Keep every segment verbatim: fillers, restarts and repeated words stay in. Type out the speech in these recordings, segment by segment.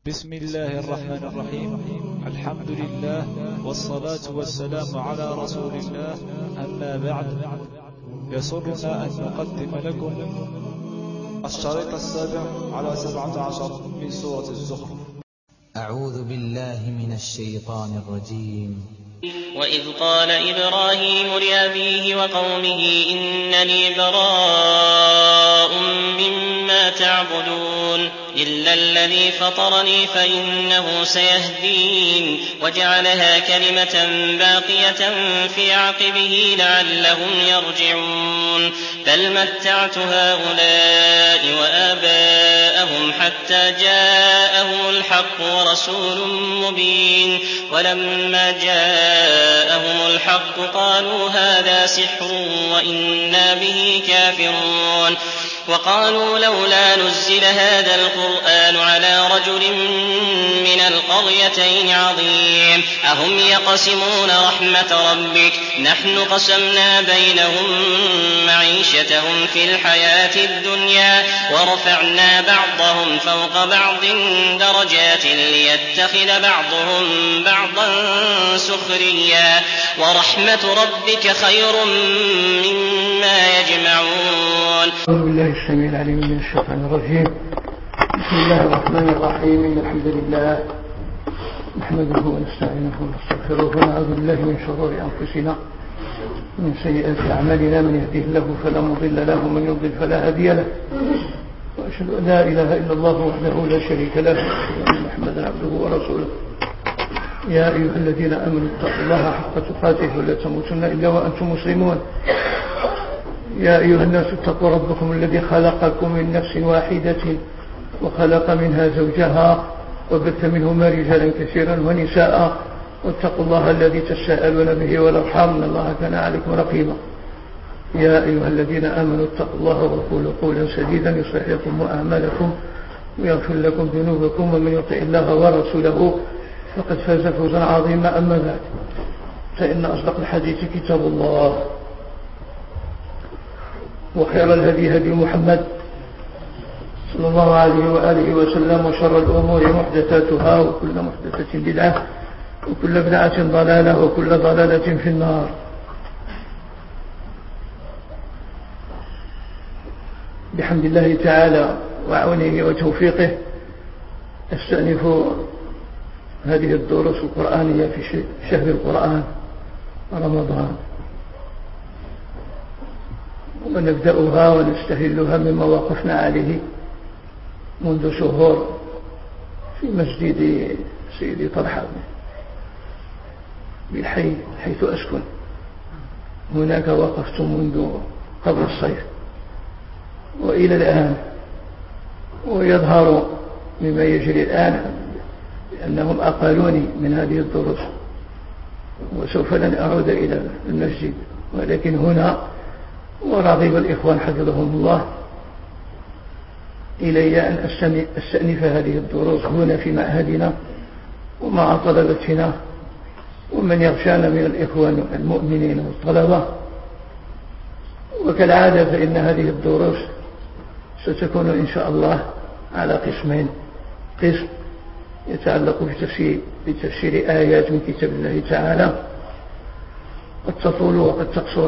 بسم الله الرحمن الرحيم. الحمد لله والصلاة والسلام على رسول الله، أما بعد، يسرنا أن نقدم لكم الشريط السابع على سبعة عشر من سورة الزخرف. أعوذ بالله من الشيطان الرجيم. وإذ قال إبراهيم لأبيه وقومه إنني براء مما تعبدون إلا الذي فطرني فإنه سيهدين وجعلها كلمة باقية في عقبه لعلهم يرجعون بل متعت هؤلاء وآباءهم حتى جاءهم الحق ورسول مبين ولما جاءهم الحق قالوا هذا سحر وإنا به كافرون وقالوا لولا نزل هذا القرآن على رجل من القريتين عظيم أهم يقسمون رحمة ربك نحن قسمنا بينهم معيشتهم في الحياة الدنيا ورفعنا بعضهم فوق بعض درجات ليتخذ بعضهم بعضا سخريا ورحمة ربك خير مما يجمعون. أعوذ بالله السميع العليم من الشيطان الرجيم. بسم الله الرحمن الرحيم. إن الحمد لله نحمده ونستعينه ونستغفره ونعوذ بالله من شرور أنفسنا ومن سيئات أعمالنا، من يهده الله فلا مضل له ومن يضلل فلا هادي له، وأشهد أن لا إله إلا الله وحده لا شريك له وأشهد أن محمدا عبده ورسوله. يا أيها الذين آمنوا اتقوا الله حق تقاته ولا تموتن إلا وأنتم مسلمون. يا أيها الناس اتقوا ربكم الذي خلقكم من نفس واحدة وخلق منها زوجها وبث منهما رجالا كثيرا ونساء واتقوا الله الذي تساءلون به والأرحام إن الله كان عليكم رقيبا. يا أيها الذين آمنوا اتقوا الله وقولوا قولا سديدا يصلح لكم أعمالكم ويغفر لكم ذنوبكم، ومن يطع الله ورسوله فقد فاز فوزا عظيما. أما بعد، فإن أصدق الحديث كتاب الله، وخير الهدي هدي محمد صلى الله عليه وآله وسلم، وشر الأمور محدثاتها وكل محدثة بدعة وكل بدعة ضلالة وكل ضلالة في النار. بحمد الله تعالى وعونه وتوفيقه أستأنف هذه الدروس القرآنية في شهر القرآن رمضان، ونبدأها ونستهلها مما وقفنا عليه منذ شهور في مسجد سيدي طلحة بالحي حيث أسكن. هناك وقفت منذ قبل الصيف وإلى الآن، ويظهر مما يجري الآن أنهم أقالوني من هذه الدروس وسوف لن أعود إلى المسجد، ولكن هنا ورغب الإخوان حفظهم الله إلي أن أستأنف هذه الدروس هنا في معهدنا ومع طلبتنا ومن يغشانا من الإخوان المؤمنين والطلبة. وكالعادة فإن هذه الدروس ستكون إن شاء الله على قسمين: قسم يتعلق بتفسير, بتفسير آيات من كتاب الله تعالى قد تطول وقد تقصر،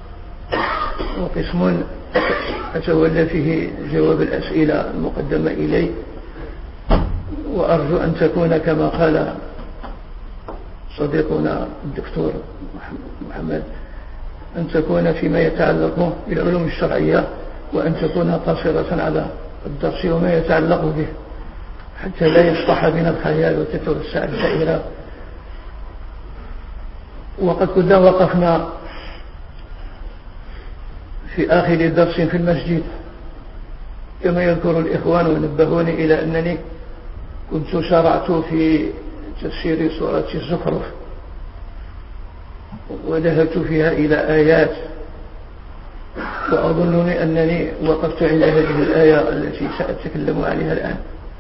وقسم أتولى فيه جواب الأسئلة المقدمة إلي، وأرجو أن تكون كما قال صديقنا الدكتور محمد، أن تكون فيما يتعلق بالعلوم الشرعية، وأن تكون قاصرة على الدرس وما يتعلق به، حتى لا يصطح بنا الخيال وتتوسع الدائرة. وقد كنا وقفنا في آخر درس في المسجد كما يذكر الإخوان ونبهوني إلى أنني كنت شرعت في تفسير سورة الزخرف وذهبت فيها إلى آيات، وأظنني أنني وقفت عند هذه الآية التي سأتكلم عليها الآن.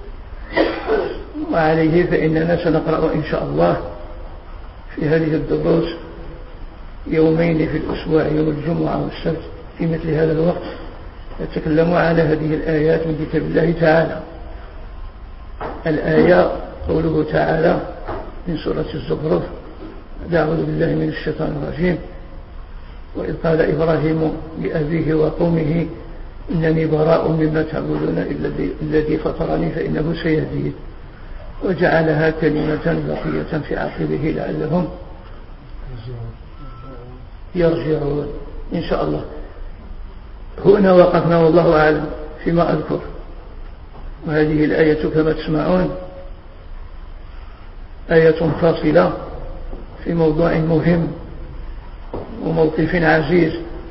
وعليه فإننا سنقرأ إن شاء الله في هذه الدروس يومين في الأسبوع، يوم الجمعة والسبت في مثل هذا الوقت، نتكلم على هذه الآيات من كتاب الله تعالى. الآية قوله تعالى من سورة الزخرف: أعوذ بالله من الشيطان الرجيم: وإذ قال إبراهيم لأبيه وقومه إنني براء مما تعبدون إلا الذي فطرني فإنه سيهدين، وجعلها كلمة بقية في عقبه لعلهم يرجعون. إن شاء الله هنا وقفنا والله أعلم فيما أذكر. وهذه الآية كما تسمعون آية فاصلة في موضوع مهم وموقف عزيز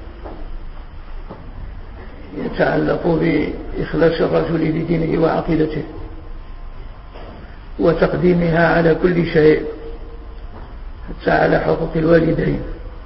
يتعلق بإخلاص الرجل لدينه وعقيدته وتقديمها على كل شيء حتى على حقوق الوالدين.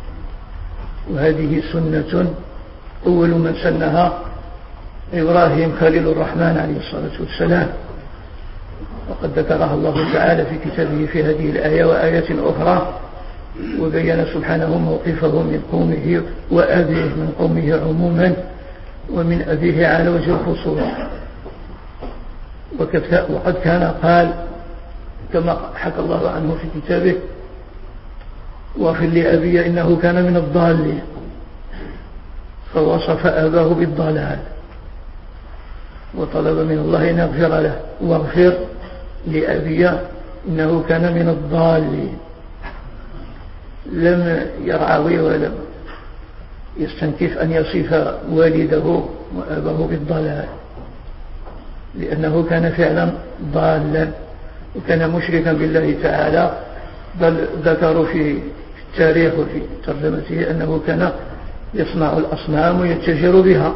وهذه سنة أول من سنها إبراهيم خليل الرحمن عليه الصلاة والسلام، وقد ذكرها الله تعالى في كتابه في هذه الآية وآيات أخرى، وبين سبحانه موقفه من قومه وأبيه من قومه عموما ومن أبيه على وجه الخصوص. وقد كان قال كما حكى الله عنه في كتابه: واغفر لأبي إنه كان من الضالين، فوصف أباه بالضلال وطلب من الله أن يغفر له: واغفر لأبي إنه كان من الضالين. لم يرعوي ولم يستنكف أن يصف والده وأباه بالضلال، لأنه كان فعلا ضالا وكان مشركا بالله تعالى، بل ذكروا في التاريخ وفي ترجمته أنه كان يصنع الأصنام ويتجر بها.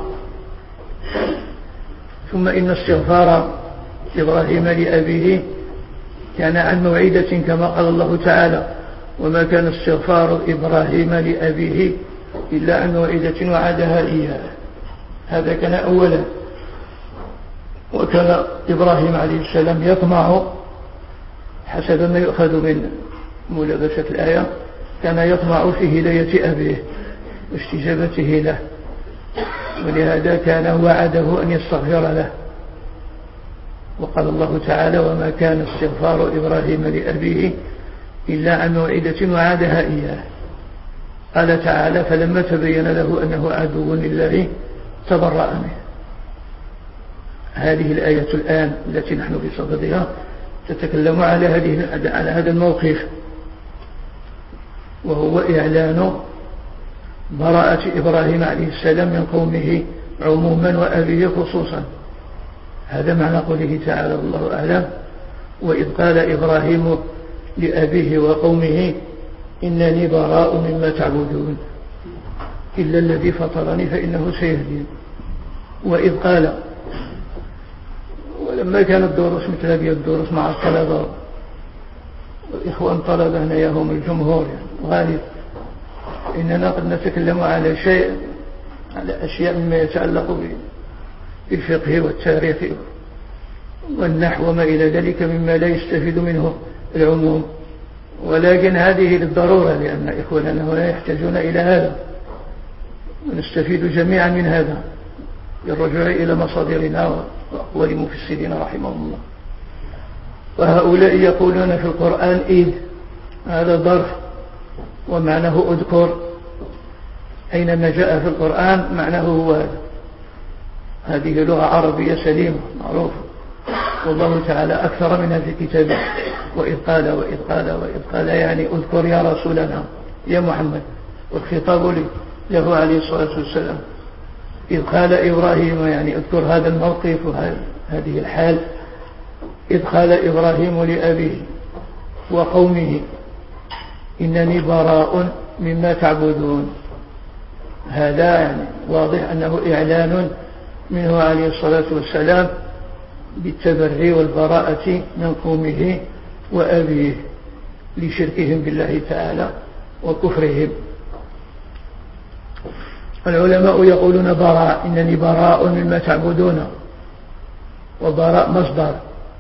ثم إن استغفار إبراهيم لأبيه كان عن موعدة كما قال الله تعالى: وما كان استغفار إبراهيم لأبيه إلا عن موعدة وعدها إياه. هذا كان أولا. وكان إبراهيم عليه السلام يطمع حسب ما يؤخذ من ملابسة الآية، كان يطمع في هداية أبيه واستجابته له، ولهذا كان وعده أن يستغفر له. وقال الله تعالى: وما كان استغفار إبراهيم لأبيه إلا عن موعدة وعدها إياه. قال تعالى: فلما تبين له أنه عدو لله تبرأ منه. هذه الآية الآن التي نحن في صددها تتكلم على هذه على هذا الموقف، وهو إعلان براءة إبراهيم عليه السلام من قومه عموما وأبيه خصوصا. هذا معنى قوله تعالى والله أعلم: وإذ قال إبراهيم لأبيه وقومه إنني براء مما تعبدون إلا الذي فطرني فإنه سيهدين. وإذ قال، ولما كانت الدروس مثل هذه الدروس مع الطلبة والإخوان طلبة هنا يهم الجمهور يعني غالب، إننا قد نتكلم على شيء على أشياء مما يتعلق بالفقه والتاريخ والنحو وما إلى ذلك مما لا يستفيد منه العموم، ولكن هذه للضرورة لأن إخواننا هنا يحتاجون إلى هذا، ونستفيد جميعا من هذا بالرجوع إلى مصادرنا وأقوال مفسرين رحمهم الله. وهؤلاء يقولون في القرآن إذ، هذا ظرف ومعناه أذكر، أينما جاء في القرآن معناه هو هذا. هذه لغة عربية سليمة معروفة، والله تعالى أكثر منها في كتابه. وإذ قال وإذ قال وإذ قال يعني أذكر يا رسولنا يا محمد، والخطاب له عليه الصلاة والسلام. إذ قال إبراهيم يعني أذكر هذا الموقف وهذه الحال. إذ قال إبراهيم لأبيه وقومه إنني براء مما تعبدون. هذا يعني واضح أنه إعلان منه عليه الصلاة والسلام بالتبري والبراءة من قومه وأبيه لشركهم بالله تعالى وكفرهم. العلماء يقولون براء، إنني براء مما تعبدون، وبراء مصدر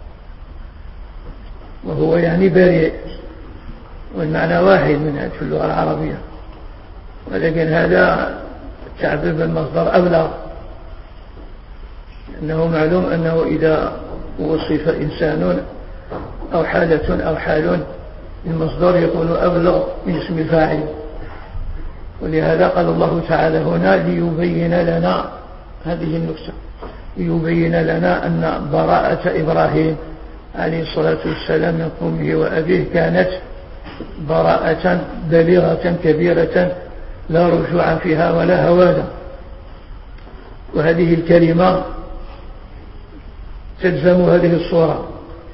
وهو يعني بريء، والمعنى واحد من هذا في اللغة العربية، ولكن هذا التعبير بالمصدر أبلغ، لأنه معلوم أنه إذا ووصف إنسان أو حالة أو حال المصدر يكون أبلغ من اسم الفاعل. ولهذا قال الله تعالى هنا ليبين لنا هذه النكتة، ليبين لنا أن براءة إبراهيم عليه الصلاة والسلام من قومه وأبيه كانت براءة بليغة كبيرة لا رجوع فيها ولا هوادا. وهذه الكلمة تلزم هذه الصورة،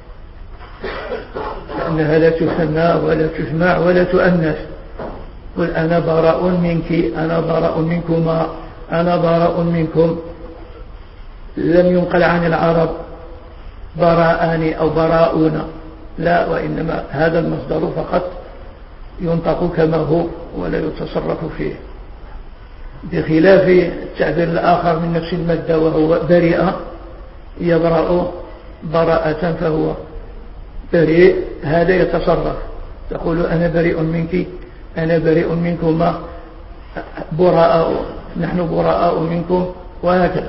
لأنها لا تثنى ولا تجمع ولا تؤنث. قل أنا براء منك، أنا براء منكما، أنا براء منكم. لم ينقل عن العرب براءان أو براءون، لا، وإنما هذا المصدر فقط ينطق كما هو ولا يتصرف فيه، بخلاف التعبير الآخر من نفس المادة وهو بريئة، يبرأ براءة فهو بريء، هذا يتصرف. تقول أنا بريء منك، أنا بريء منكما، براء، نحن براء منكم، وهكذا.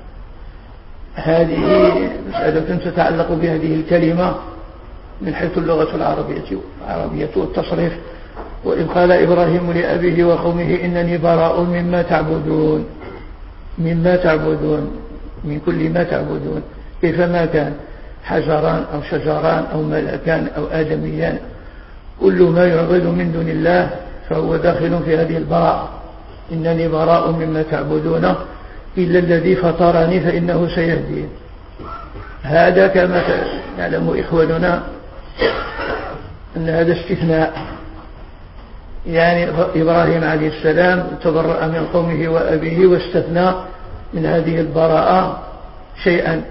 هذه مسألة تتعلق بهذه الكلمة من حيث اللغة العربية العربية والتصريف. وإذ قال إبراهيم لأبيه وقومه إنني براء مما تعبدون، مما تعبدون، من كل ما تعبدون، كيفما كان، حجران أو شجران أو ملكان أو آدميان، كل ما يعبد من دون الله فهو داخل في هذه البراءة. إنني براء مما تعبدون إلا الذي فطرني فإنه سيهدين. هذا كما يعلم إخواننا أن هذا استثناء، يعني إبراهيم عليه السلام تبرأ من قومه وأبيه واستثنى من هذه البراءة شيئا،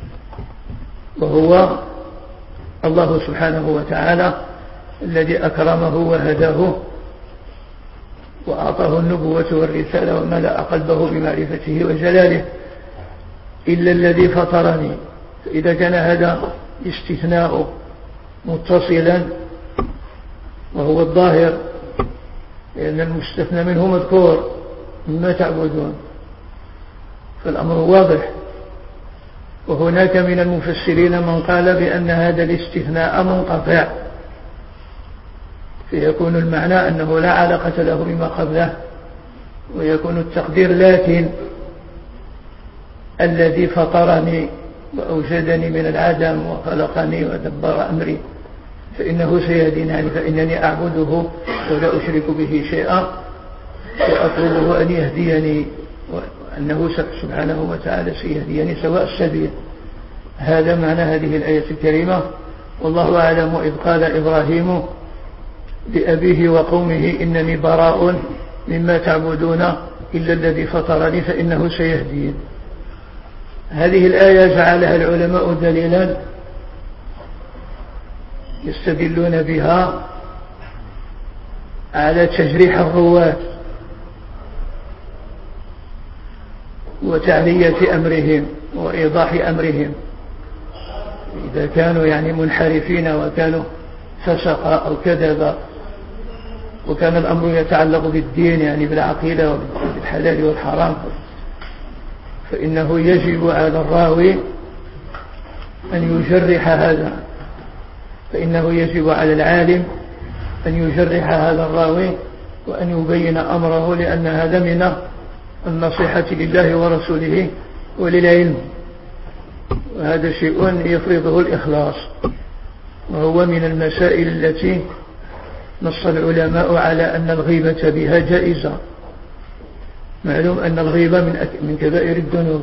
وهو الله سبحانه وتعالى الذي أكرمه وهداه وأعطاه النبوة والرسالة وملأ قلبه بمعرفته وجلاله. إلا الذي فطرني، فإذا كان هذا استثناء متصلا وهو الظاهر، لأن المستثنى منه مذكور مما تعبدون، فالأمر واضح. وهناك من المفسرين من قال بأن هذا الاستثناء منقطع، فيكون المعنى أنه لا علاقة له بما قبله، ويكون التقدير لكن الذي فطرني وأوجدني من العدم وخلقني ودبر أمري فإنه سيهديني، يعني فإنني أعبده ولا أشرك به شيئا وأطلبه أن يهديني، وأنه سبحانه وتعالى سيهديني سواء السبيل. هذا معنى هذه الآية الكريمة، والله أعلم. إذ قال إبراهيم لأبيه وقومه إنني براء مما تعبدون إلا الذي فطرني فإنه سيهدين. هذه الآية جعلها العلماء دليلا يستدلون بها على تجريح الرواة وتعلية أمرهم وإيضاح أمرهم. إذا كانوا يعني منحرفين وكانوا فسقا أو كذبا، وكان الأمر يتعلق بالدين يعني بالعقيدة وبالحلال والحرام، فإنه يجب على الراوي أن يجرح هذا، فإنه يجب على العالم أن يجرح هذا الراوي وأن يبين أمره، لأن هذا من النصيحة لله ورسوله وللعلم، وهذا شيء يفرضه الإخلاص، وهو من المسائل التي نص العلماء على أن الغيبة بها جائزة. معلوم أن الغيبة من من كبائر الذنوب،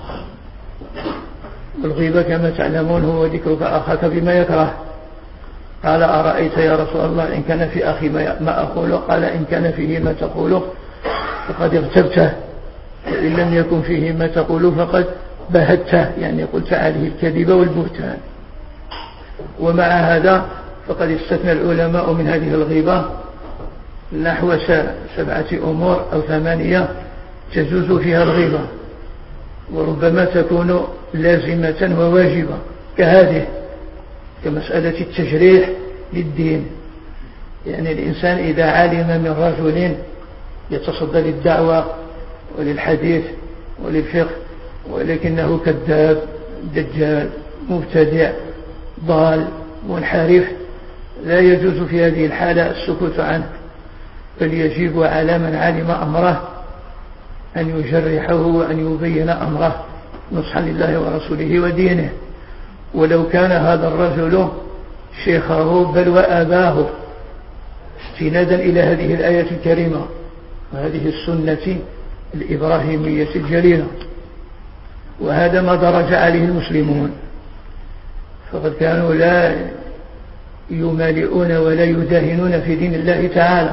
والغيبة كما تعلمون هو ذكرك أخاك بما يكره. قال أرأيت يا رسول الله إن كان في أخي ما أقوله؟ قال إن كان فيه ما تقوله فقد اغتبته، وإن لم يكن فيه ما تقوله فقد بهته، يعني قلت عليه الكذب والبهتان. ومع هذا فقد استثنى العلماء من هذه الغيبة نحو سبعة أمور أو ثمانية تجوز فيها الغيبة، وربما تكون لازمة وواجبة كهذه، كمسألة التجريح للدين. يعني الإنسان إذا علم من رجل يتصدى للدعوة وللحديث وللفقه ولكنه كذاب دجال مبتدع ضال منحرف لا يجوز في هذه الحالة السكوت عنه، بل يجب على من علم أمره أن يجرحه وأن يبين أمره نصحا لله ورسوله ودينه، ولو كان هذا الرجل شيخه بل وأباه، استنادا إلى هذه الآية الكريمة وهذه السنة الإبراهيمية الجليلة. وهذا ما درج عليه المسلمون، فقد كانوا لا يمالئون ولا يداهنون في دين الله تعالى.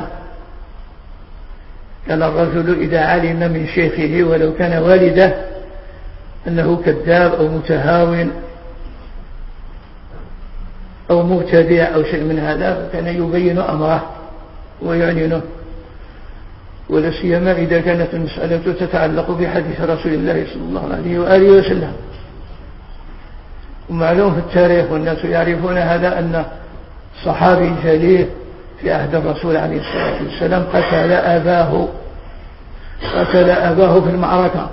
كان الرجل إذا علم من شيخه ولو كان والده أنه كذاب أو متهاون أو مبتدع أو شيء من هذا، فكان يبين أمره ويعلنه، ولا سيما إذا كانت المسألة تتعلق بحديث رسول الله صلى الله عليه وآله وسلم. ومعلوم في التاريخ والناس يعرفون هذا أن صحابي جليل في عهد الرسول عليه الصلاة والسلام قتل أباه قتل أباه في المعركة.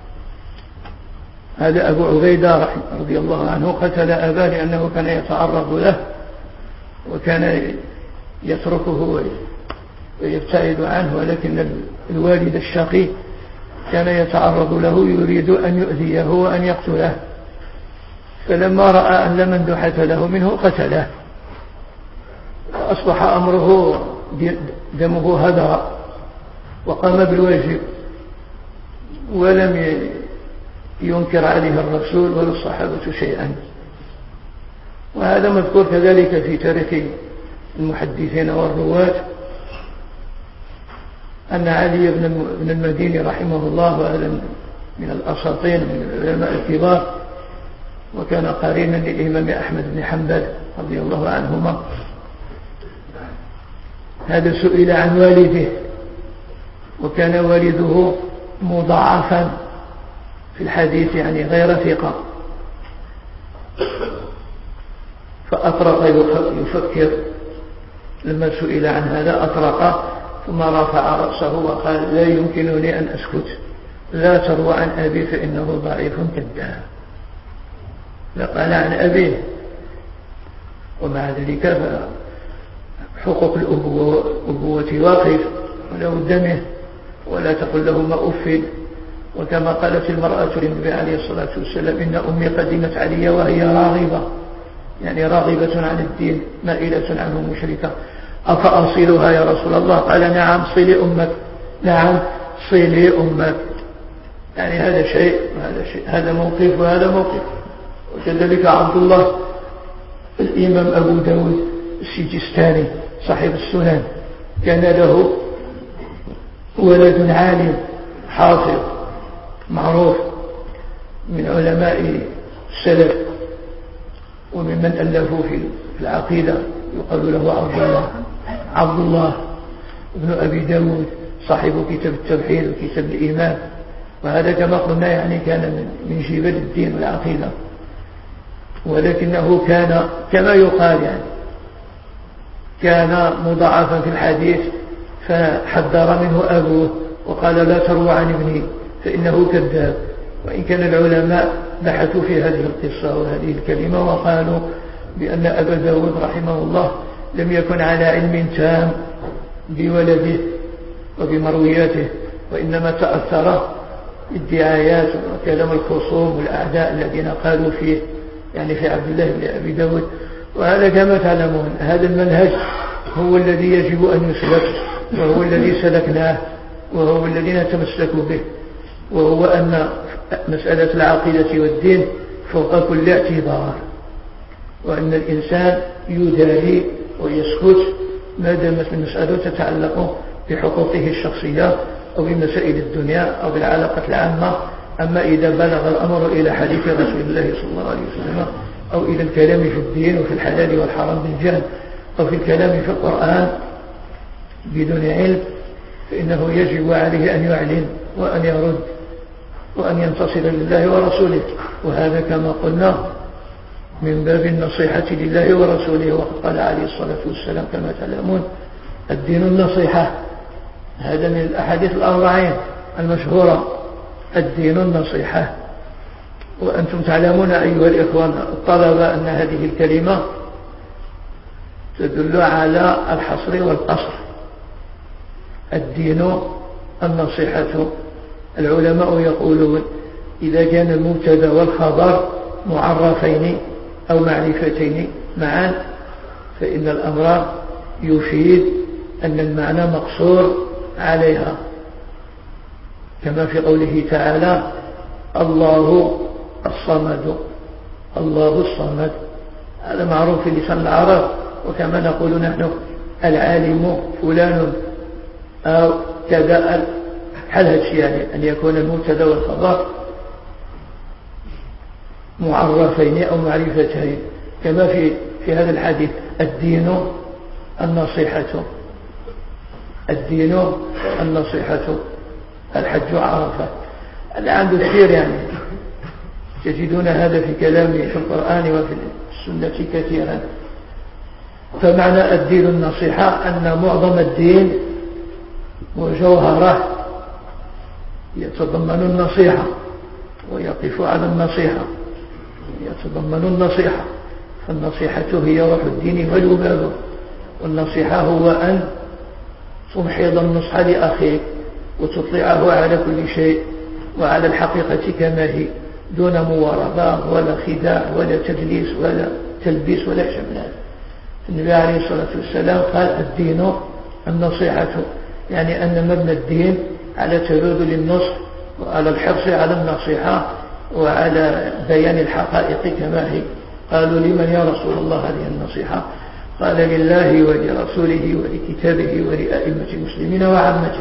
هذا أبو عبيدة رضي الله عنه قتل أباه لأنه كان يتعرض له وكان يتركه ويبتعد عنه، ولكن الوالد الشقي كان يتعرض له يريد أن يؤذيه وأن يقتله، فلما رأى أن لا مندوحة له منه قتله، أصبح أمره دمه هدر وقام بالواجب، ولم ينكر عليه الرسول ولا الصحابة شيئا. وهذا مذكور كذلك في تاريخ المحدثين والرواة أن علي بن المديني رحمه الله، وهذا من الأساطين من العلماء الكبار، وكان قرينا للإمام أحمد بن حنبل رضي الله عنهما، هذا سئل عن والده، وكان والده مضاعفا في الحديث يعني غير ثقة، فأطرق يفكر. لما سئل عن هذا أطرق ثم رفع رأسه وقال: لا يمكنني أن أسكت، لا تروى عن أبي فإنه ضعيف كذاب. لقال عن أبيه، ومع ذلك حقوق الأبوة واقف ولا بد منه، ولا تقل لهما أف. وكما قالت المرأة للنبي عليه الصلاة والسلام: إن أمي قدمت علي وهي راغبة، يعني راغبة عن الدين مائلة عنه مشركة، أفأصلها يا رسول الله؟ قال: نعم صلي أمك، نعم صلي أمك. يعني هذا شيء وهذا شيء، هذا موقف وهذا موقف. وكذلك عبد الله الإمام أبو داود السجستاني صاحب السنن، كان له ولد عالم حافظ معروف من علماء السلف وممن ألفوا في العقيدة، يقال له عبد الله عبد الله ابن أبي داود صاحب كتاب التوحيد وكتاب الإيمان. وهذا كما قلنا يعني كان من جبل الدين والعقيدة، ولكنه كان كما يقال يعني كان مضاعفا في الحديث، فحذر منه أبوه وقال: لا تروى عن ابني فإنه كذاب. وإن كان العلماء بحثوا في هذه القصة وهذه الكلمة وقالوا بأن أبا داود رحمه الله لم يكن على علم تام بولده وبمروياته، وإنما تأثر الدعايات وكلام الخصوم والأعداء الذين قالوا فيه يعني في عبد الله بن أبي داود. وهذا كما تعلمون هذا المنهج هو الذي يجب أن يسلك، وهو الذي سلكناه، وهو الذي نتمسك به، وهو أن مسألة العقيدة والدين فوق كل اعتبار، وأن الإنسان يداري ويسكت ما دامت المسألة تتعلق بحقوقه الشخصية أو بمسائل الدنيا أو بالعلاقة العامة. أما إذا بلغ الأمر إلى حديث رسول الله صلى الله عليه وسلم أو إلى الكلام في الدين وفي الحلال والحرام بالجهل أو في الكلام في القرآن بدون علم، فإنه يجب عليه أن يعلن وأن يرد وأن ينتصر لله ورسوله. وهذا كما قلنا من باب النصيحة لله ورسوله، وقد قال عليه الصلاة والسلام كما تعلمون: الدين النصيحة. هذا من الأحاديث الأربعين المشهورة: الدين النصيحة. وأنتم تعلمون أيها الإخوان الطلبة أن هذه الكلمة تدل على الحصر والقصر. الدين النصيحة. العلماء يقولون إذا كان المبتدا والخبر معرفين أو معرفتين معا فإن الأمر يفيد أن المعنى مقصور عليها، كما في قوله تعالى الله الصمد. الله الصمد هذا معروف في لسان العرب، وكما نقول نحن العالم فلان أو كذا حلهش، يعني أن يكون المبتدا والخبر معرفين أو معرفتين، كما في في هذا الحديث الدين النصيحة. الدين النصيحة. الحج عرفة. هذا عنده كثير، يعني تجدون هذا في كلام في القرآن وفي السنة كثيرا. فمعنى الدين النصيحة أن معظم الدين وجوهره يتضمن النصيحة ويقف على النصيحة، يتضمن النصيحة. فالنصيحة هي روح الدين والوباب. والنصيحة هو أن تمحض النصح لأخيك وتطلعه على كل شيء وعلى الحقيقة كما هي، دون مواربة ولا خداع ولا تدليس ولا تلبيس ولا شيء من هذا. النبي عليه الصلاة والسلام قال الدين النصيحة، يعني أن مبنى الدين على تبادل النصح وعلى الحرص على النصيحة وعلى بيان الحقائق كما هي. قالوا لمن يا رسول الله هذه النصيحة؟ قال لله ولرسوله ولكتابه ولأئمة المسلمين وعامته.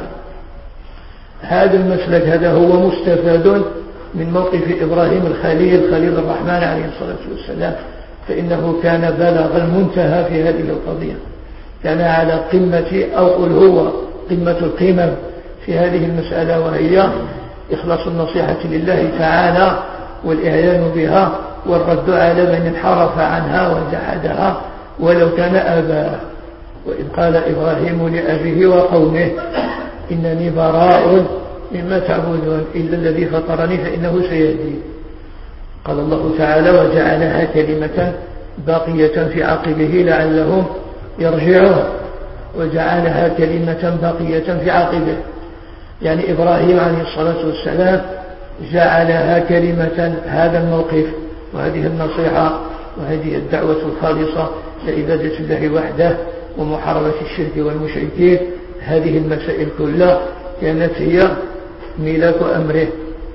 هذا المسلك هذا هو مستفاد من موقف إبراهيم الخليل خليل الرحمن عليه الصلاة والسلام، فإنه كان بلغ المنتهى في هذه القضية، كان على قمة أو قل هو قمة القمم في هذه المسألة، وهي إخلاص النصيحة لله تعالى والإعلان بها والرد على من انحرف عنها وجحدها ولو كان آباءه. وإذ قال إبراهيم لأبيه وقومه إنني براء مما تعبدون إلا الذي فطرني فإنه سيهدي. قال الله تعالى وجعلها كلمة باقية في عقبه لعلهم يرجعون، وجعلها كلمة باقية في عقبه، يعني إبراهيم عليه الصلاة والسلام جعلها كلمة. هذا الموقف وهذه النصيحة وهذه الدعوة الخالصة لعبادة الله وحده ومحاربة الشرك والمشركين، هذه المسائل كلها كانت هي ميلاك أمره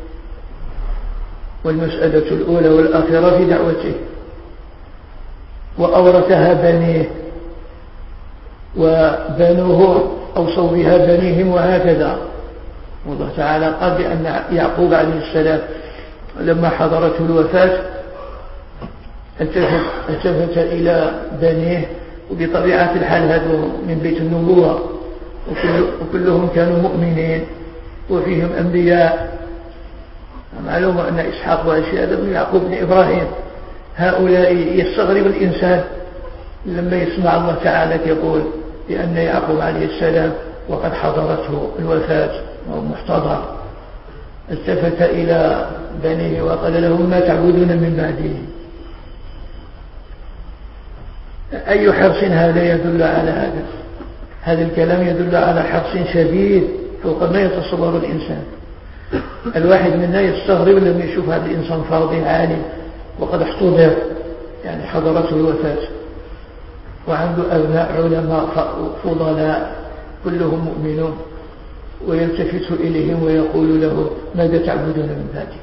والمسألة الأولى والآخرة في دعوته. وأورثها بنيه، وبنوه أوصوا بها بنيهم، وهكذا. والله تعالى قال بأن يعقوب عليه السلام لما حضرته الوفاة التفت, التفت إلى بنيه، وبطبيعة الحال هذا من بيت النبوة وكل وكلهم كانوا مؤمنين وفيهم أنبياء. معلوم أن إسحاق وأشياء بن يعقوب بن إبراهيم، هؤلاء يستغرب الإنسان لما يسمع الله تعالى يقول بأن يعقوب عليه السلام وقد حضرته الوفاة وهو محتضر التفت إلى بنيه وقال لهم ما تعبدون من بعده. أي حرص هذا يدل على هذا؟ هذا الكلام يدل على حرص شديد فوق ما يتصور الإنسان. الواحد منا يستغرب لما يشوف هذا الإنسان فاضي عالم وقد احتضر، يعني حضرته الوفاة، وعنده أبناء علماء فضلاء كلهم مؤمنون، ويلتفت إليهم ويقول له ماذا تعبدون من بعدي؟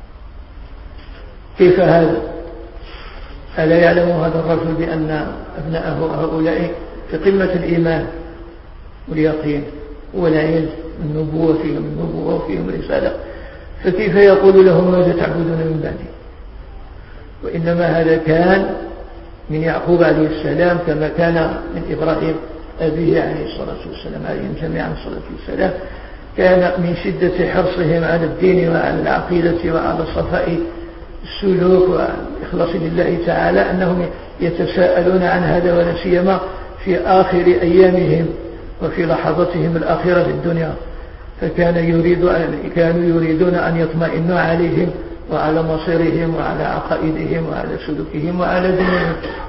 كيف هذا؟ ألا يعلم هذا الرجل بأن أبناءه هؤلاء في قمة الإيمان واليقين والعلم، النبوة فيهم النبوة وفيهم رسالة، فكيف يقول لهم ماذا تعبدون من بعدي؟ وإنما هذا كان من يعقوب عليه السلام كما كان من إبراهيم أبيه عليه الصلاة والسلام، عليهم جميعا الصلاة والسلام. كان من شدة حرصهم على الدين وعلى العقيدة وعلى صفاء السلوك والإخلاص لله تعالى أنهم يتساءلون عن هذا، ولا سيما في آخر أيامهم وفي لحظتهم الأخيرة في الدنيا. فكان يريد أن كانوا يريدون أن يطمئنوا عليهم وعلى مصيرهم وعلى عقائدهم وعلى سلوكهم وعلى دينهم.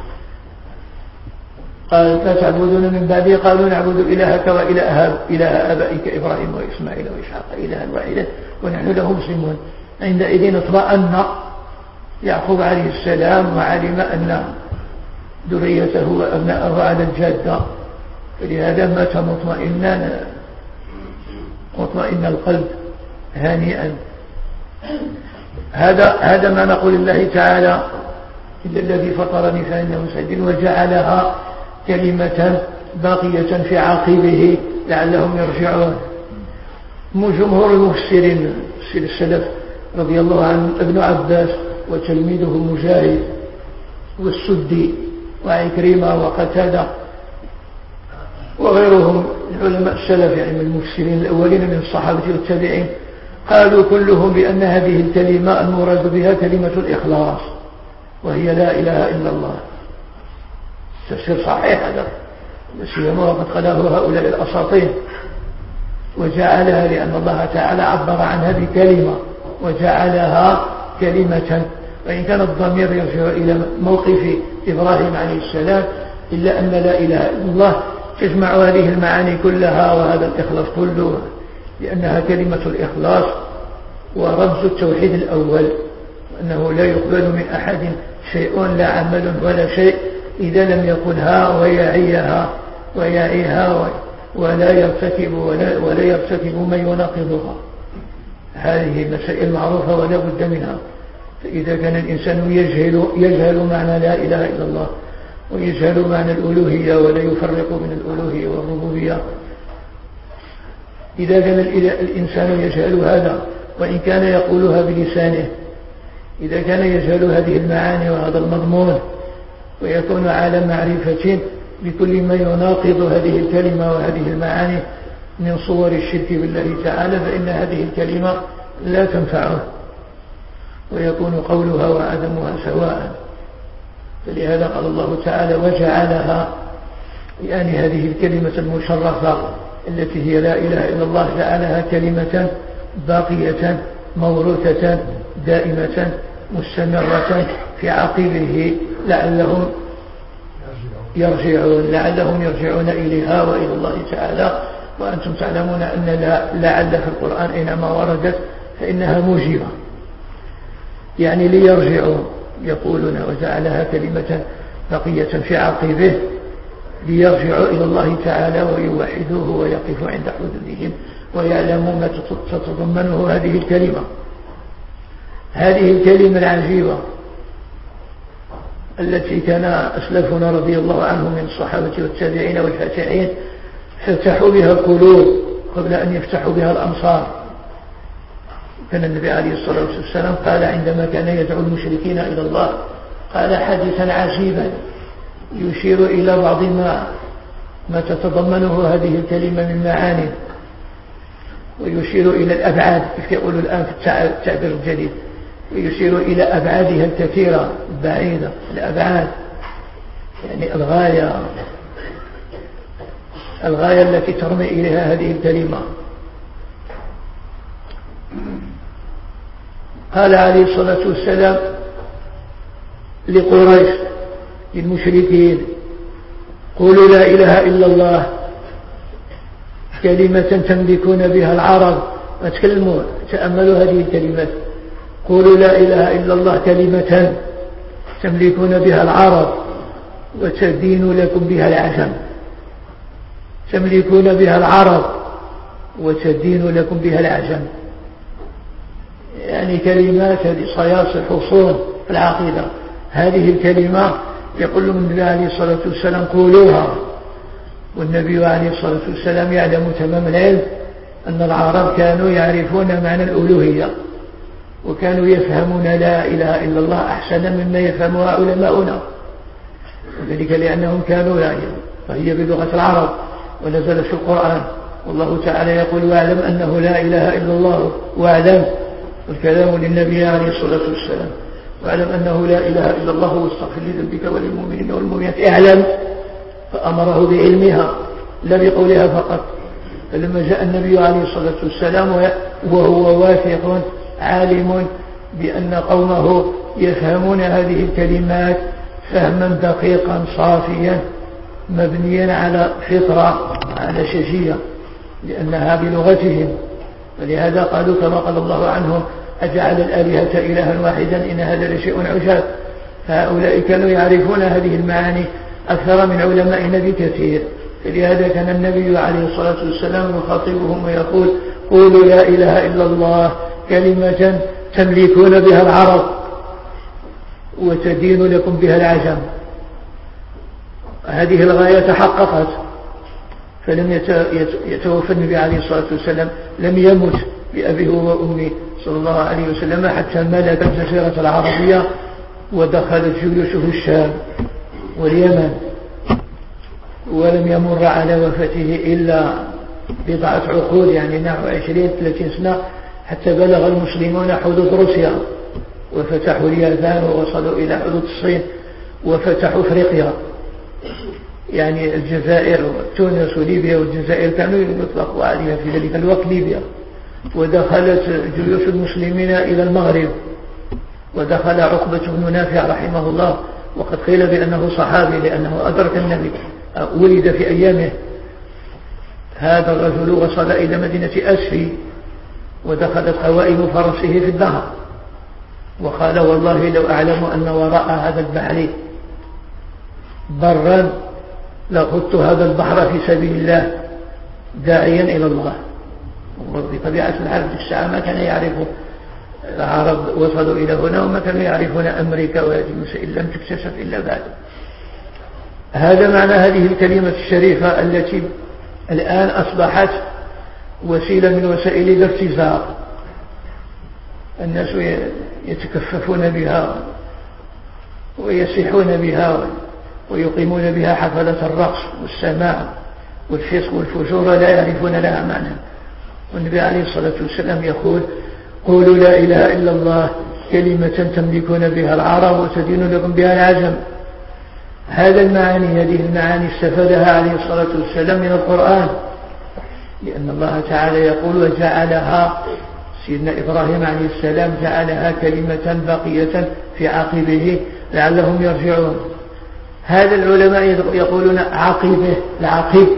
قال لا تعبدون من بعدي قالوا نعبد إلهك وإله إله آبائك إبراهيم وإسماعيل وإسحاق إلها واحدا ونحن له مسلمون. عندئذ اطمأن يعقوب عليه السلام وعلم أن ذريته وأبناءه على الجادة، فلهذا مات مطمئنا مطمئن القلب هانئا. هذا هذا ما نقول الله تعالى إلا الذي فطرني فإنه سيهدين، وجعلها كلمة باقية في عاقبه لعلهم يرجعون. جمهور المفسرين السلف رضي الله عنه ابن عباس وتلميذه مجاهد والسدي وعكرمة وقتادة وغيرهم علماء السلف يعني من المفسرين الأولين من الصحابة والتابعين قالوا كلهم بأن هذه الكلمة المراد بها كلمة الإخلاص وهي لا إله إلا الله. تفسير صحيح هذا، سيما وقد قاله هؤلاء الأساطين، وجعلها لأن الله تعالى عبر عنها بكلمة وجعلها كلمة، وإن كان الضمير يرجع إلى موقف إبراهيم عليه السلام، إلا أن لا إله إلا الله تجمع هذه المعاني كلها وهذا الإخلاص كله، لأنها كلمة الإخلاص ورمز التوحيد الأول، أنه لا يقبل من أحد شيء لا عمل ولا شيء إذا لم يقلها ويعيها ويعيها ولا يرتكب ولا, ولا يرتكب ما يناقضها. هذه مسائل معروفة ولا بد منها. فإذا كان الإنسان يجهل, يجهل معنى لا إله إلا الله ويجهل معنى الألوهية ولا يفرق من الألوهية والربوبية، إذا كان الإنسان يجهل هذا وإن كان يقولها بلسانه، إذا كان يجهل هذه المعاني وهذا المضمون ويكون على معرفة بكل ما يناقض هذه الكلمة وهذه المعاني من صور الشرك بالله تعالى، فإن هذه الكلمة لا تنفعه ويكون قولها وعدمها سواء. فلهذا قال الله تعالى وجعلها، يعني هذه الكلمة المشرفة التي هي لا إله إلا الله جعلها كلمة باقية موروثة دائمة مستمرة في عقبه لعلهم يرجعون لعلهم يرجعون إليها وإلى الله تعالى. وأنتم تعلمون أن لعل في القرآن أينما وردت فإنها موجبة، يعني ليرجعوا، يقولون وجعلها كلمة بقية في عقبه ليرجعوا إلى الله تعالى ويوحدوه ويقفوا عند حدودهم ويعلموا ما تتضمنه هذه الكلمة. هذه الكلمة العجيبة التي كان أسلافنا رضي الله عنهم من الصحابة والتابعين والفاتحين فتحوا بها القلوب قبل أن يفتحوا بها الأمصار. كان النبي عليه الصلاة والسلام قال عندما كان يدعو المشركين إلى الله قال حديثا عجيبا يشير إلى بعض ما ما تتضمنه هذه الكلمة من معاني، ويشير إلى الأبعاد كيف يقولوا الآن في التعبير الجديد، ويشير إلى أبعادها الكثيرة البعيدة، الأبعاد يعني الغاية الغاية التي ترمي إليها هذه الكلمة. قال عليه الصلاة والسلام لقريش للمشركين قولوا لا إله إلا الله كلمة تملكون بها العرب، اتكلموا تأملوا هذه الكلمات، قولوا لا إله إلا الله كلمة تملكون بها العرب وتدين لكم بها العجم، تملكون بها العرب وتدين لكم بها العجم، يعني كلمات هذه صياص الحصول في العقيدة. هذه الكلمة يقول لهم النبي عليه الصلاة والسلام قولوها، والنبي عليه الصلاة والسلام يعلم تمام العلم أن العرب كانوا يعرفون معنى الألوهية وكانوا يفهمون لا إله إلا الله أحسن مما يفهمها علماؤنا، وذلك لأنهم كانوا لا يعلمون، فهي بلغة العرب ونزل في القرآن، والله تعالى يقول واعلم أنه لا إله إلا الله، واعلم والكلام للنبي عليه الصلاة والسلام، واعلم أنه لا إله إلا الله واستغفر لذنبك وللمؤمنين والمؤمنات، اعلم، فأمره بعلمها لا بقولها فقط. فلما جاء النبي عليه الصلاة والسلام وهو واثق عالم بأن قومه يفهمون هذه الكلمات فهما دقيقا صافيا مبنيا على فطرة على شجية لأنها بلغتهم. ولهذا قالوا كما قال الله عنهم أجعل الآلهة إلها واحدا إن هذا لشيء عجاب. فهؤلاء كانوا يعرفون هذه المعاني أكثر من علمائنا بكثير. فلهذا كان النبي عليه الصلاة والسلام يخاطبهم ويقول قولوا لا إله إلا الله كلمة تملكون بها العرب وتدين لكم بها العجم. هذه الغاية تحققت فلم يتوفى النبي عليه الصلاة والسلام لم يمت بأبيه وأمي صلى الله عليه وسلم حتى ملك الجزيرة العربية ودخلت جيوشه الشام واليمن ولم يمر على وفاته إلا بضعة عقود يعني نحو عشرين ثلاثين سنة حتى بلغ المسلمون حدود روسيا وفتحوا اليابان ووصلوا إلى حدود الصين وفتحوا أفريقيا يعني الجزائر وتونس وليبيا والجزائر كانوا يطلقوا عليها في ذلك الوقت ليبيا. ودخلت جيوش المسلمين إلى المغرب ودخل عقبة بن نافع رحمه الله وقد قيل بأنه صحابي لأنه أدرك النبي ولد في أيامه. هذا الرجل وصل إلى مدينة أسفي ودخلت قوائم فرسه في الدهر وقال والله لو أعلم أن وراء هذا البحر برا لخضت هذا البحر في سبيل الله داعيا إلى الله. وبطبيعة الحال في الساعة ما كان يعرفه العرب وصلوا إلى هنا وما كانوا يعرفون أمريكا وهذه المسائل لم تكتشف إلا بعد. هذا معنى هذه الكلمة الشريفة التي الآن أصبحت وسيلة من وسائل الارتزاق الناس يتكففون بها ويسيحون بها ويقيمون بها حفلة الرقص والسماع والفسق والفجور لا يعرفون لها معنى. والنبي عليه الصلاة والسلام يقول قولوا لا إله إلا الله كلمة تملكون بها العرب وتدين لكم بها العجم. هذا المعاني هذه المعاني استفادها عليه الصلاة والسلام من القرآن لأن الله تعالى يقول وجعلها سيدنا إبراهيم عليه السلام جعلها كلمة باقية في عقبه لعلهم يرجعون. هذا العلماء يقولون عقبه العقب.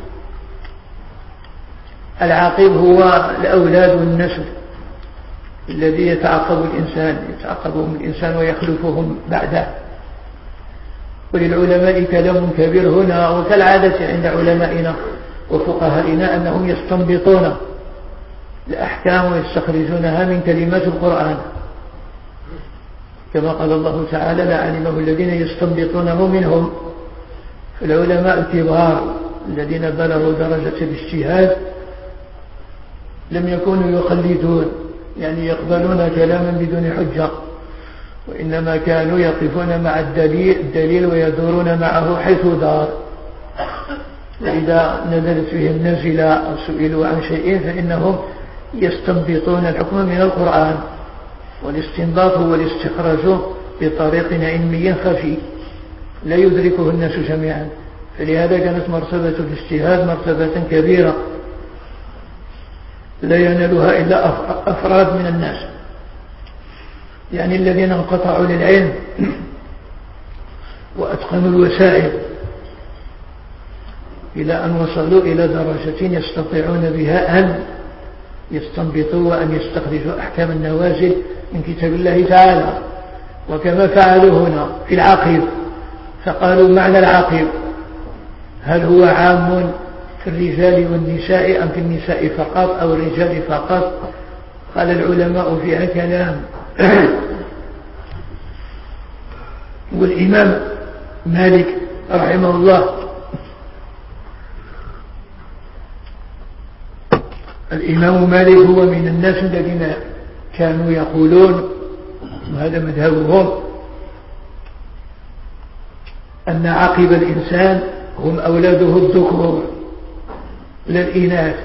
العقب هو الأولاد والنسل الذي يتعقب الإنسان يتعقبهم الإنسان ويخلفهم بعده. وللعلماء كلام كبير هنا وكالعادة عند علمائنا وفقهائنا أنهم يستنبطون الأحكام ويستخرجونها من كلمات القرآن كما قال الله تعالى لعلمه الذين يستنبطونه منهم. فالعلماء الكبار الذين بلغوا درجة الاجتهاد لم يكونوا يقلدون يعني يقبلون كلاما بدون حجة وإنما كانوا يقفون مع الدليل, الدليل ويدورون معه حيث دار. وإذا نزلت فيهم نزلة أو سئلوا عن شيء فإنهم يستنبطون الحكم من القرآن. والاستنباط هو الاستخراج بطريق علمي خفي لا يدركه الناس جميعا. فلهذا كانت مرتبة الاجتهاد مرتبة كبيرة لا ينالها إلا أفراد من الناس يعني الذين انقطعوا للعلم وأتقنوا الوسائل إلى أن وصلوا إلى درجة يستطيعون بها أن يستنبطوا وأن يستخرجوا أحكام النوازل من كتاب الله تعالى. وكما فعلوا هنا في العقيب فقالوا معنى العقيب هل هو عام في الرجال والنساء أم في النساء فقط أو الرجال فقط. قال العلماء فيها كلام. والإمام مالك رحمه الله الإمام مالك هو من الناس الذين كانوا يقولون وهذا مذهبهم أن عقب الإنسان هم أولاده الذكور لا الإناث.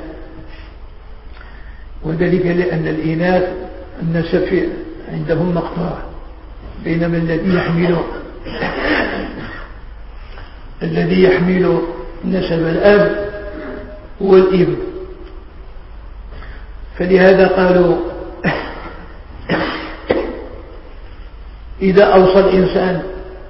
وذلك لأن الإناث النسب عندهم مقطوع بينما الذي يحمل الذي يحمل نسب الأب هو الابن. إذا أوصى الإنسان،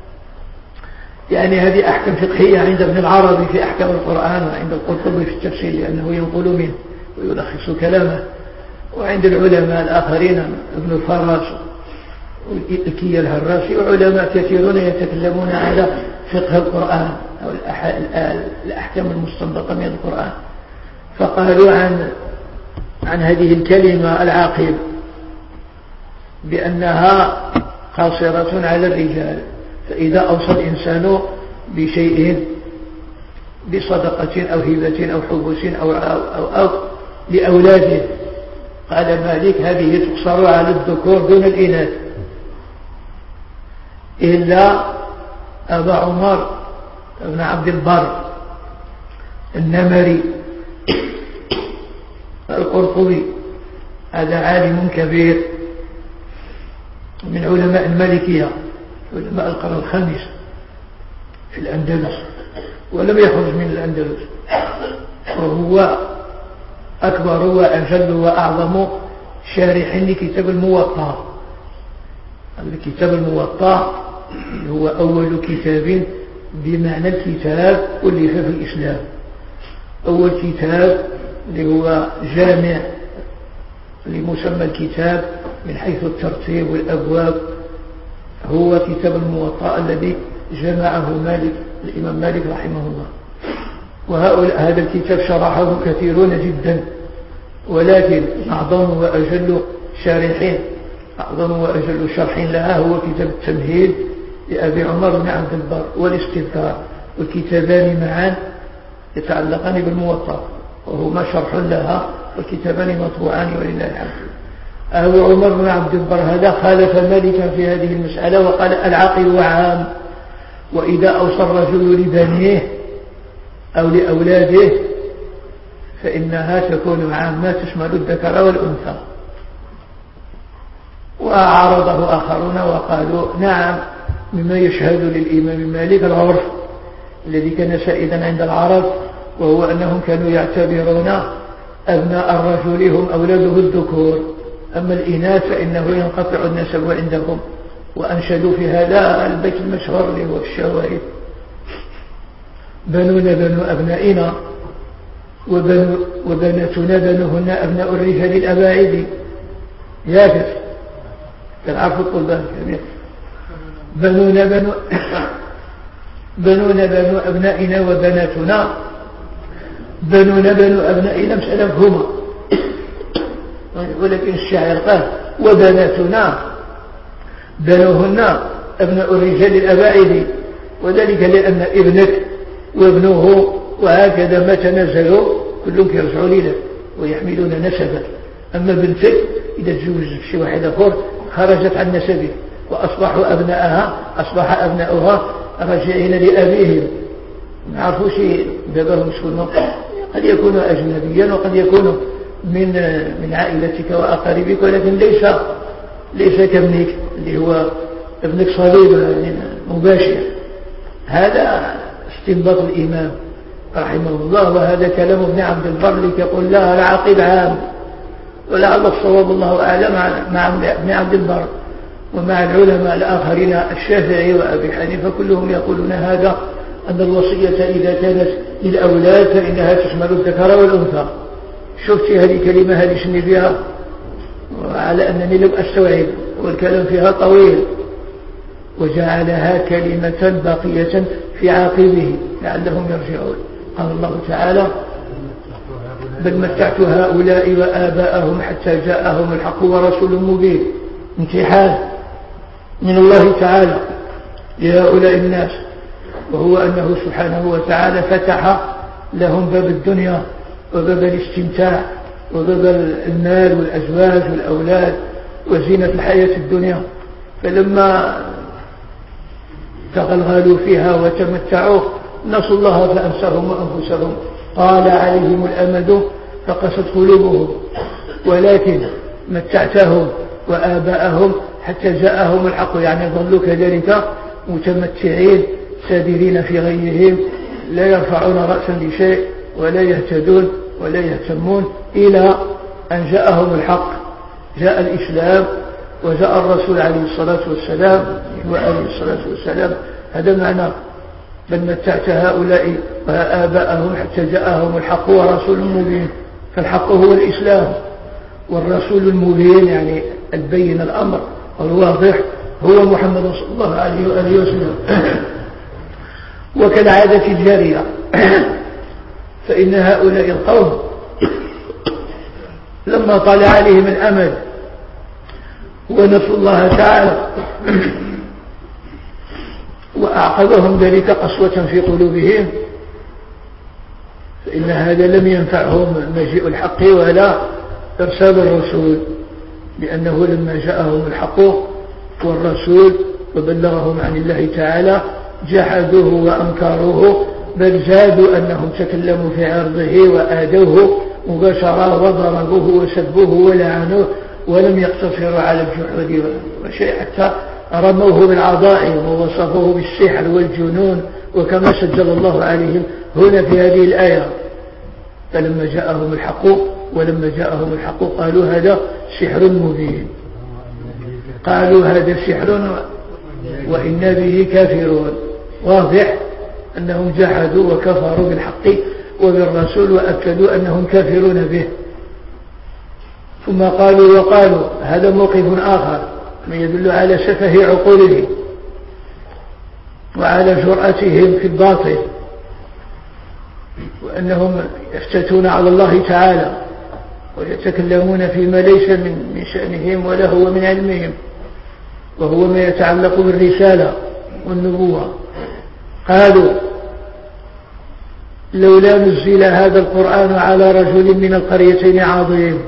يعني هذه أحكام فقهية عند ابن العربي في أحكام القرآن، وعند القرطبي في التفسير لأنه ينقل منه ويلخص كلامه، وعند العلماء الآخرين ابن الفراس والكي الهراسي وعلماء كثيرون يتكلمون على فقه القرآن أو الأحكام المستنبطة من القرآن. فقالوا عن عن هذه الكلمة العاقب بأنها قاصرة على الرجال، فإذا أوصى الإنسان بشيء بصدقة أو هبة أو حبس أو, أو, أو, أو لأولاده، قال مالك هذه تقصر على الذكور دون الإناث، إلا أبا عمر بن عبد البر النمري القرطبي، هذا عالم كبير من علماء المالكية، علماء القرن الخامس في الأندلس، ولم يخرج من الأندلس، وهو أكبر وأجل وأعظم شارح لكتاب الموطأ. الكتاب الموطأ هو أول كتاب بمعنى الكتاب ألف في الإسلام، أول كتاب اللي هو جامع لمسمى الكتاب من حيث الترتيب والأبواب، هو كتاب الموطأ الذي جمعه مالك الإمام مالك رحمه الله. وهؤلاء هذا الكتاب شرحه كثيرون جدا، ولكن أعظم وأجل شارحين أعظم وأجل شرح لها هو كتاب التمهيد لأبي عمر بن عبد البر والاستذكار، والكتابان معا يتعلقان بالموطأ وهما شرح لها، والكتابان مطبوعان ولله الحمد. أبو عمر بن عبد البر هذا خالف مالكا في هذه المسألة وقال العاقل عام، وإذا أوصى الرجل لبنيه أو لأولاده فإنها تكون عامة تشمل الذكر والأنثى. وعارضه آخرون وقالوا نعم، مما يشهد للإمام مالك العرف الذي كان سائدا عند العرب، وهو أنهم كانوا يعتبرون أبناء الرجل هم أولاده الذكور، أما الإناث فإنه ينقطع النسب عندهم. وأنشدوا في هذا البيت المشهور اللي هو الشواهد: بنونا بنو أبنائنا وبنو وبناتنا بنوهن أبناء الرجال الأباعد. يا كيف تنعرفوا الطلبان كبير. بنونا بنو بنونا بنو أبنائنا وبناتنا بنونا بنو أبنائنا مسألة مفهومة، ولكن الشاعر قال وبناتنا بنوهن أبناء الرجال الأباعد، وذلك لأن ابنك وابنه وهكذا ما تنازلوا كلهم يرجعوا لك ويحملون نسبك. أما بنتك إذا تزوجت شي واحد آخر خرجت عن نسبه وأصبحوا أبنائها أصبح أبناؤها راجعين لأبيهم. ما عرفوش دابا هم شكون، قد يكون أجنبيا وقد يكون من من عائلتك وأقاربك، ولكن ليس ليس كابنك اللي هو ابنك صليب يعني مباشر. هذا استنباط الإمام رحمه الله، وهذا كلام ابن عبد البر يقول لها العاقل عام، ولعل الصواب الله أعلم مع ابن عبد البر ومع العلماء الآخرين الشافعي وأبي حنيفة كلهم يقولون هذا، أن الوصية إذا كانت للأولاد فإنها تشمل الذكر والأنثى. شفت هذه الكلمة هذه شني فيها، وعلى أنني لم أستوعب والكلام فيها طويل، وجعلها كلمة باقية في عاقبه لعلهم يرجعون. قال الله تعالى بل متعت هؤلاء وآباءهم حتى جاءهم الحق ورسول مبين. امتحان من الله تعالى لهؤلاء الناس، وهو أنه سبحانه وتعالى فتح لهم باب الدنيا وباب الاستمتاع وباب المال والأزواج والأولاد وزينة الحياة الدنيا، فلما تغلغلوا فيها وتمتعوا نسوا الله فأنساهم وأنفسهم، طال عليهم الأمد فقست قلوبهم، ولكن متعتهم وآباءهم حتى جاءهم الحق، يعني ظلوا كذلك متمتعين سادرين في غيهم، لا يرفعون رأسا لشيء ولا يهتدون ولا يهتمون إلى أن جاءهم الحق. جاء الإسلام وجاء الرسول عليه الصلاة والسلام وآله الصلاة والسلام. هذا معنى بل متعت هؤلاء وآباءهم حتى جاءهم الحق ورسول مبين. فالحق هو الإسلام، والرسول المبين يعني البين الأمر والواضح هو محمد صلى الله عليه وآله وسلم. وكالعادة الجارية فإن هؤلاء القوم لما طال عليهم الأمد ونسوا الله تعالى وأعقبهم ذلك قسوة في قلوبهم، فإن هذا لم ينفعهم مجيء الحق ولا إرسال الرسول، لأنه لما جاءهم الحق والرسول وبلغهم عن الله تعالى جحدوه وأنكروه، بل زادوا أنهم تكلموا في عرضه وآدوه مباشرة وضربوه وسبوه ولعنوه، ولم يقتصروا على الجحود وشيء حتى رموه بالعظائم ووصفوه بالسحر والجنون، وكما سجل الله عليهم هنا في هذه الآية. فلما جاءهم الحق ولما جاءهم الحق قالوا هذا سحر مبين، قالوا هذا سحر وإنا به كافرون. واضح أنهم جحدوا وكفروا بالحق وبالرسول وأكدوا أنهم كافرون به. ثم قالوا وقالوا، هذا موقف آخر ما يدل على سفه عقولهم وعلى جرأتهم في الباطل، وأنهم يفتتون على الله تعالى ويتكلمون فيما ليس من شأنهم ولا هو من علمهم، وهو ما يتعلق بالرسالة والنبوة. قالوا لولا نزل هذا القرآن على رجل من القريتين عظيم.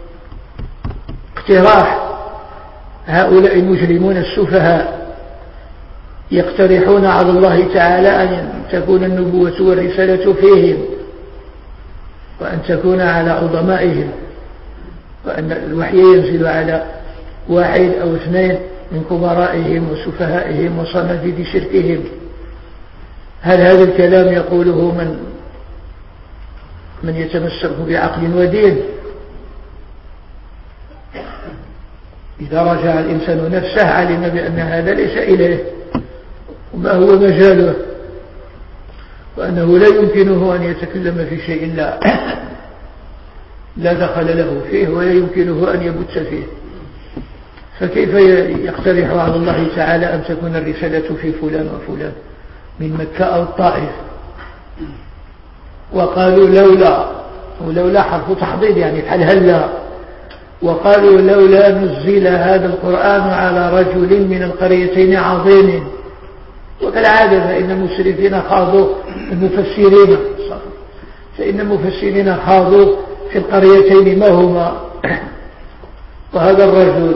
اقتراح هؤلاء المجرمون السفهاء يقترحون على الله تعالى أن تكون النبوة والرسالة فيهم، وأن تكون على عظمائهم، وأن الوحي ينزل على واحد أو اثنين من كبرائهم وسفهائهم وصناديد شركهم. هل هذا الكلام يقوله من من يتمسك بعقل ودين؟ إذا رجع الإنسان نفسه علم بأن هذا ليس إليه وما هو مجاله، وأنه لا يمكنه أن يتكلم في شيء لا لا دخل له فيه ولا يمكنه أن يبت فيه. فكيف يقترح على الله تعالى أن تكون الرسالة في فلان وفلان من مكة أو الطائف؟ وقالوا لولا، ولولا حرف تحضيض يعني حل هلا، وقالوا لولا نزل هذا القرآن على رجل من القريتين عظيم. وكالعادة فإن المسرفين خاضوا المفسرين فإن المفسرين خاضوا في القريتين ما هما. وهذا الرجل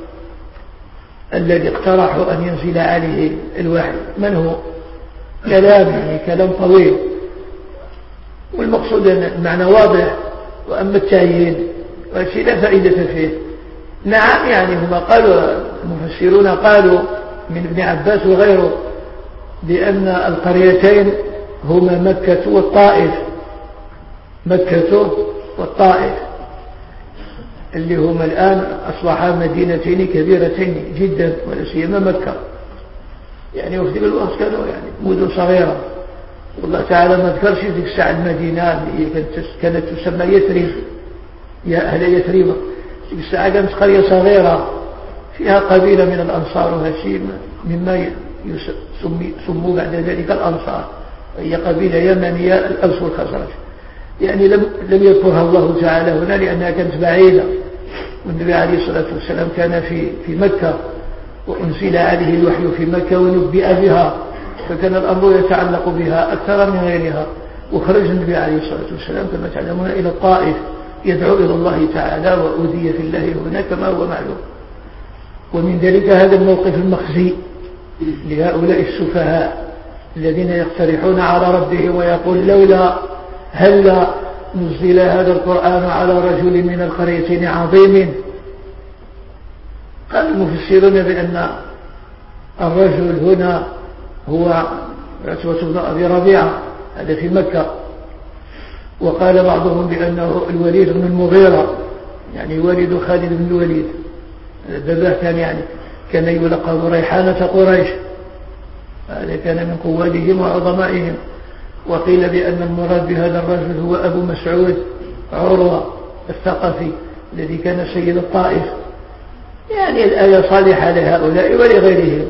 الذي اقترحوا أن ينزل عليه الوحي من هو؟ كلام يعني كلام طويل، والمقصود أن المعنى واضح، وأما التعيين والشيء لا فائدة فيه. نعم يعني هما قالوا المفسرون قالوا من ابن عباس وغيره بأن القريتين هما مكة والطائف، مكة والطائف اللي هما الآن أصبحا مدينتين كبيرتين جدا، ولا سيما مكة يعني وفي ذلك الوقت كانوا يعني مدن صغيرة. والله تعالى ما ذكرش في ذيك الساعة المدينة اللي كانت كانت تسمى يثرب، يا أهل يثرب. ذيك الساعة كانت قرية صغيرة فيها قبيلة من الأنصار، وهشيم مما سموا بعد ذلك الأنصار، هي قبيلة يمنية الأوس والخزرج. يعني لم لم يذكرها الله تعالى هنا لأنها كانت بعيدة، والنبي عليه الصلاة والسلام كان في في مكة وأنزل عليه الوحي في مكة ونبئ بها، فكان الأمر يتعلق بها أكثر من غيرها. وخرج النبي عليه الصلاة والسلام كما تعلمون إلى الطائف يدعو إلى الله تعالى، وأوذي في الله هنا كما هو معلوم. ومن ذلك هذا الموقف المخزي لهؤلاء السفهاء الذين يقترحون على ربهم ويقول لولا هل نزل هذا القرآن على رجل من القريتين عظيم. قال المفسرون بأن الرجل هنا هو عتبة بن أبي ربيعة، هذا في مكة. وقال بعضهم بأنه الوليد بن المغيرة، يعني والد خالد بن الوليد، الدباه كان يعني كان يلقب ريحانة قريش، هذا كان من قوادهم وعظمائهم. وقيل بأن المراد بهذا الرجل هو أبو مسعود عروة الثقفي الذي كان سيد الطائف. يعني الآية صالحة لهؤلاء ولغيرهم،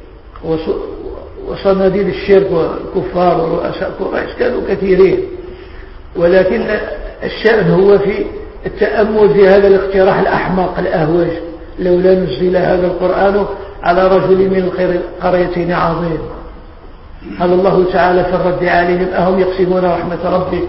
وصناديد الشرك والكفار ورؤساء قريش كانوا كثيرين، ولكن الشأن هو في التأمل في هذا الاقتراح الأحمق الأهوج، لولا نزل هذا القرآن على رجل من القريتين عظيم. قال الله تعالى في الرد عليهم أهم يقسمون رحمة ربك،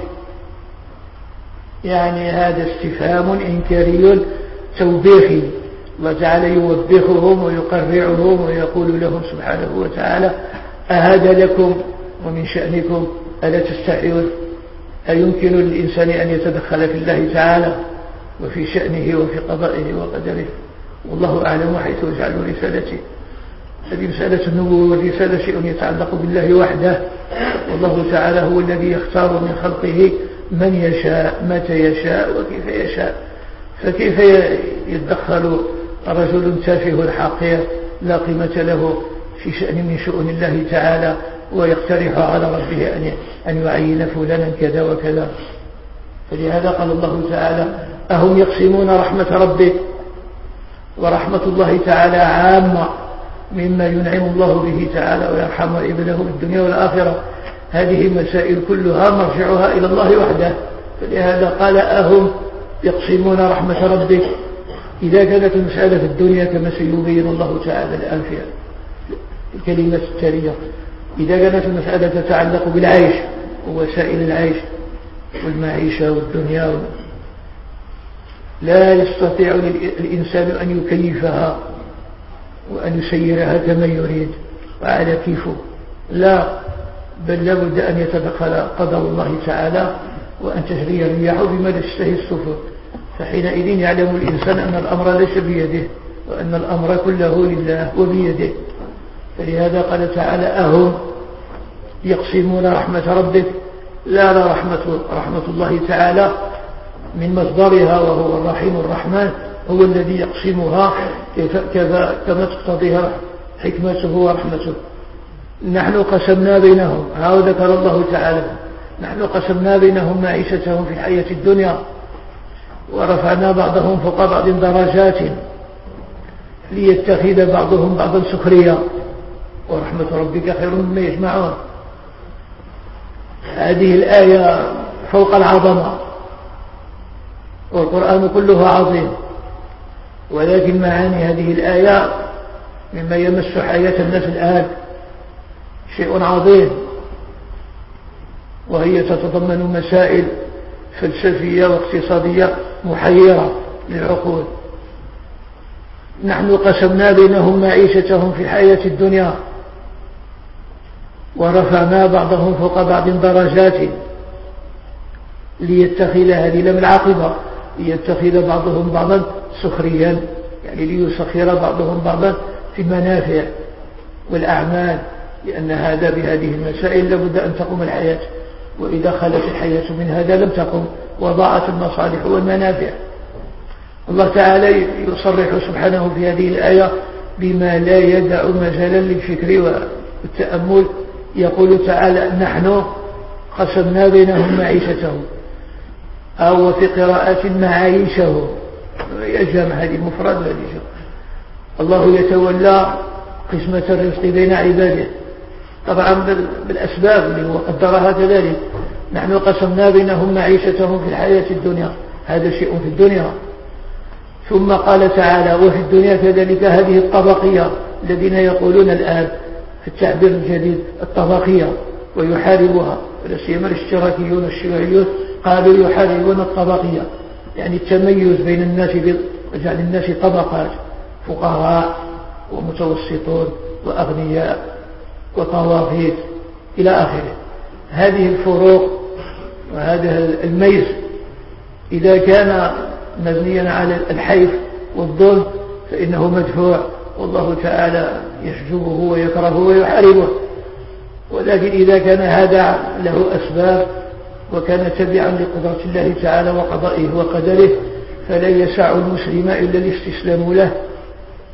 يعني هذا استفهام إنكاري توبيخي. الله تعالى يوبخهم ويقرعهم ويقول لهم سبحانه وتعالى أهذا لكم ومن شأنكم ألا تستحيون؟ أيمكن للإنسان أن يتدخل في الله تعالى وفي شأنه وفي قضائه وقدره؟ والله أعلم حيث يجعل رسالته. هذه مسألة النبوة والرسالة شيء يتعلق بالله وحده، والله تعالى هو الذي يختار من خلقه من يشاء متى يشاء وكيف يشاء. فكيف يتدخل رجل تافه حقير لا قيمة له في شأن من شؤون الله تعالى ويقترح على ربه أن يعين فلانا كذا وكذا؟ فلهذا قال الله تعالى أهم يقسمون رحمة ربك، ورحمة الله تعالى عامة مما ينعم الله به تعالى ويرحم عباده في الدنيا والآخرة. هذه المسائل كلها مرجعها إلى الله وحده. فلهذا قال أهم يقسمون رحمة ربك إذا كانت المسألة في الدنيا كما سيبين الله تعالى الآن في الكلمة التالية. إذا كانت المسألة تتعلق بالعيش ووسائل العيش والمعيشة والدنيا، لا يستطيع الإنسان أن يكيفها وأن يسيرها كما يريد وعلى كيفه، لا، بل لابد أن يتدخل قدر الله تعالى وأن تجري الرياح بما تشتهي السفن. فحينئذ يعلم الإنسان أن الأمر ليس بيده وأن الأمر كله لله وبيده. فلهذا قال تعالى أهم يقسمون رحمة ربك، لا لا رحمة, رحمة الله تعالى من مصدرها وهو الرحيم الرحمن هو الذي يقسمها كما تقتضيها حكمته ورحمته. نحن قسمنا بينهم، ها ذكر الله تعالى نحن قسمنا بينهم معيشتهم في الحياة الدنيا ورفعنا بعضهم فوق بعض درجات ليتخذ بعضهم بعضا سخريا ورحمة ربك خير مما يجمعون. هذه الآية فوق العظمة، والقرآن كله عظيم، ولكن معاني هذه الآية مما يمس حياة الناس الآن شيء عظيم، وهي تتضمن مسائل فلسفية واقتصادية محيرة للعقول. نحن قسمنا بينهم معيشتهم في الحياة الدنيا ورفعنا بعضهم فوق بعض درجات ليتخذ هذه لم العاقبة ليتخذ بعضهم بعضا سخريا، يعني ليسخر بعضهم بعضا في المنافع والأعمال، لأن هذا بهذه المسائل لابد أن تقوم الحياة، وإذا خلت الحياة من هذا لم تقوم وضاعت المصالح والمنافع. الله تعالى يصرح سبحانه في هذه الآية بما لا يدع مجالا للفكر والتأمل. يقول تعالى نحن قسمنا بينهم معيشتهم، أو في قراءات معايشهم، يجمع هذه مفرد وهذه جمع. الله يتولى قسمة الرزق بين عباده طبعا بالأسباب اللي هو قدرها كذلك. نحن قسمنا بينهم معيشتهم في الحياة الدنيا، هذا شيء في الدنيا. ثم قال تعالى وفي الدنيا كذلك هذه الطبقية، الذين يقولون الآن في التعبير الجديد الطبقية ويحاربها، ولا سيما الاشتراكيون الشيوعيون قالوا يحاربون الطبقية، يعني التميز بين الناس وجعل الناس طبقات، فقراء ومتوسطون وأغنياء وطواغيت إلى آخره. هذه الفروق وهذا الميز إذا كان مبنيا على الحيف والظلم فإنه مدفوع، والله تعالى يحجبه ويكرهه ويحاربه. ولكن إذا كان هذا له أسباب وكان تبعا لقدرة الله تعالى وقضائه وقدره فلا يسع المسلم إلا الاستسلام له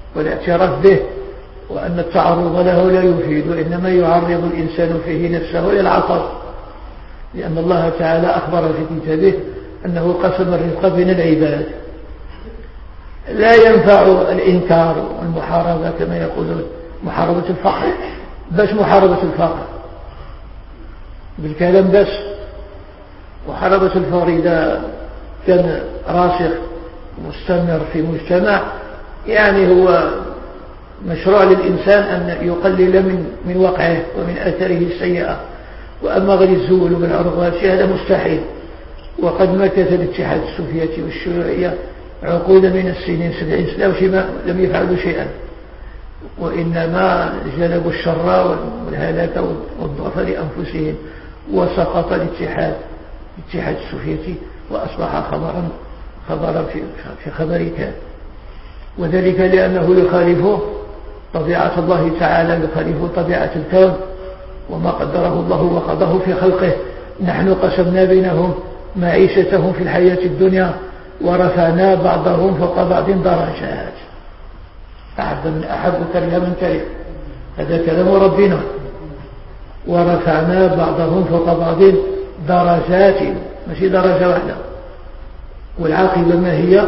والاعتراف به، وأن التعرض له لا يفيد، وإنما يعرض الإنسان فيه نفسه للعطر، لأن الله تعالى أخبر في كتابه أنه قسم الرزق بين العباد. لا ينفع الإنكار والمحاربة كما يقولون، محاربة الفقر بس، محاربة الفقر بالكلام بس. محاربة الفقر إذا كان راسخ مستمر في مجتمع يعني هو مشروع للإنسان أن يقلل من من وقعه ومن أثره السيئة. وأما غير الزول والعرض هذا مستحيل. وقد مكث الاتحاد السوفيتي والشيوعية عقودا من السنين، سبعين سنة وشما لم يفعلوا شيئا، وإنما جلبوا الشر والهلاك والضعف لأنفسهم. وسقط الاتحاد الاتحاد السوفيتي وأصبح خبرا خبرا في في خبر كان، وذلك لأنه يخالف طبيعة الله تعالى، يخالف طبيعة الكون وما قدره الله وقضاه في خلقه. نحن قسمنا بينهم معيشتهم في الحياة الدنيا ورفعنا بعضهم فوق بعض درجات. أحب من أحب كره من كره، هذا كلام ربنا. ورفعنا بعضهم فوق بعض درجات، ماشي درجة واحدة. والعاقبة ما هي؟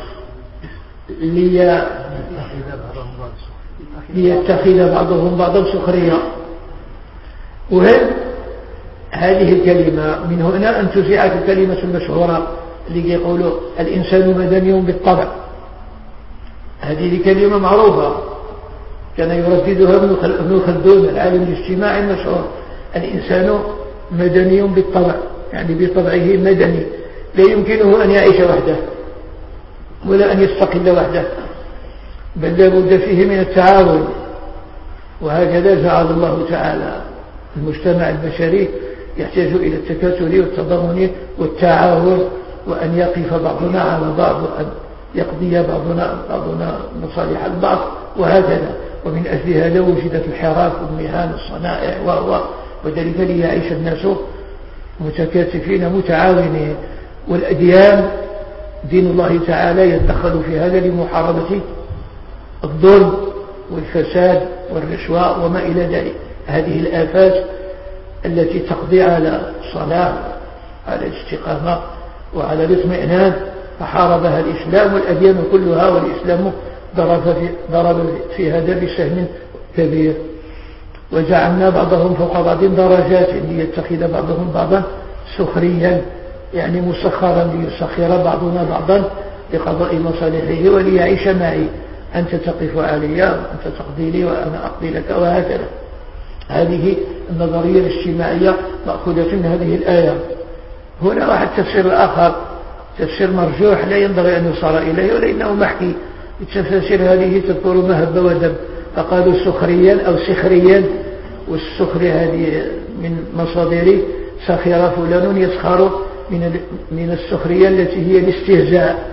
لي... ليتخذ بعضهم بعضا سخريا. وهل هذه الكلمة من هنا أن تزيعت الكلمة المشهورة اللي يقولوا الإنسان مدني بالطبع. هذه كلمة معروفة كان يرددها ابن خلدون العالم الاجتماعي المشهور. الإنسان مدني بالطبع، يعني بطبعه مدني، لا يمكنه أن يعيش وحده ولا أن يستقل وحده، بل لا بد فيه من التعاون. وهكذا جعل الله تعالى المجتمع البشري يحتاج إلى التكاتل والتضامن والتعاون، وأن يقف بعضنا على بعض، وأن يقضي بعضنا بعضنا مصالح البعض، وهكذا. ومن أجل هذا وجدت الحرف والمهن الصنائع و وذلك ليعيش الناس متكاتفين متعاونين. والأديان دين الله تعالى يتدخل في هذا لمحاربة الظلم والفساد والرشوة وما إلى ذلك، هذه الآفات التي تقضي على الصلاة على الاستقامة وعلى الاطمئنان، فحاربها الإسلام والأديان كلها. والإسلام ضرب في, ضرب في هذا بسهم كبير. وجعلنا بعضهم فوق بعض درجات ليتخذ بعضهم بعضا سخريا، يعني مسخرا ليسخر بعضنا بعضا لقضاء مصالحه وليعيش معي، أنت تقف علي وأنت تقضي لي وأنا أقضي لك، وهكذا. هذه النظرية الاجتماعية مأخوذة من هذه الآية. هنا واحد تفسير آخر، تفسير مرجوح لا ينبغي أن يصار إليه ولكنه محكي. التفاسير هذه تذكر ما هب ودب، فقالوا سخريا أو سخريا، والسخر هذه من مصادر سخر فلان يسخر من من السخرية التي هي الاستهزاء.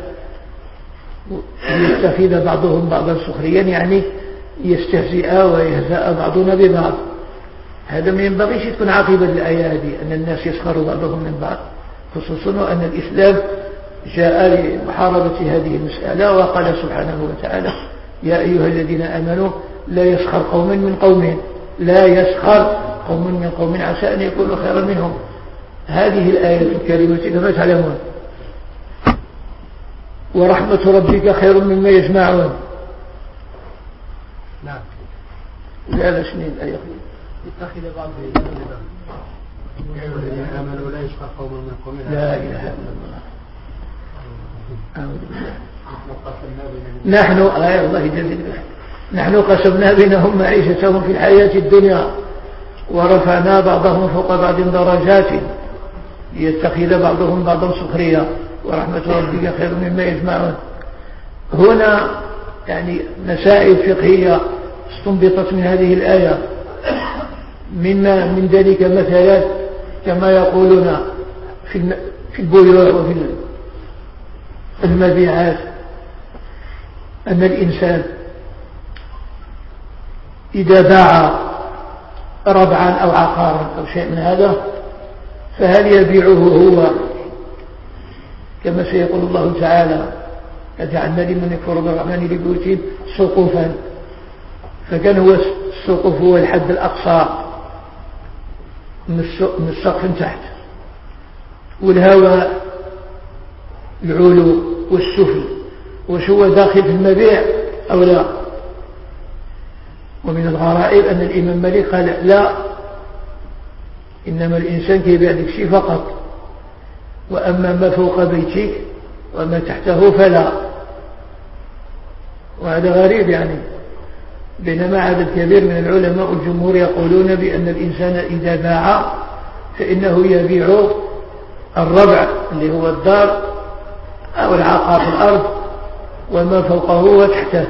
يستفيد بعضهم بعضا سخريا يعني يستهزئ ويهزأ بعضنا ببعض. هذا ما ينبغيش تكون عاقبة الآية هذه، أن الناس يسخروا بعضهم من بعض، خصوصا وأن الإسلام جاء لمحاربة هذه المسألة. وقال سبحانه وتعالى: يا أيها الذين آمنوا لا يسخر قوم من قوم، لا يسخر قوم من قوم عسى أن يكونوا خيرا منهم. هذه الآية الكريمة كما تعلمون. ورحمة ربك خير مما يجمعون. نعم. لا لا شنو الآية؟ اتخذ بعض الذين آمنوا لا يسخر قوم من قوم. لا إله إلا الله. أعوذ بالله. نحن آية الله جل نحن قسمنا بينهم معيشتهم في الحياة الدنيا ورفعنا بعضهم فوق بعض درجات ليتخذ بعضهم بعضا سخريا ورحمة ربك خير مما يجمعون. هنا يعني مسائل فقهية استنبطت من هذه الآية، مما من ذلك مثلا كما يقولون في في البيوع وفي المبيعات أن الإنسان إذا باع ربعا أو عقارا أو شيء من هذا فهل يبيعه هو كما سيقول الله تعالى: جعلنا لمن يكفر بالرحمن لبيوتهم سقوفا، فكان هو السقوف هو الحد الأقصى من السقف من تحت، والهواء العلو والسفل، وش هو داخل في المبيع أو لا. ومن الغرائب أن الإمام مالك قال لا، إنما الإنسان كيبيع لك شيء فقط، وأما ما فوق بيتك وما تحته فلا. وهذا غريب يعني، بينما عدد كبير من العلماء الجمهور يقولون بأن الإنسان إذا باع فإنه يبيع الربع اللي هو الدار أو العقار في الأرض وما فوقه وتحته،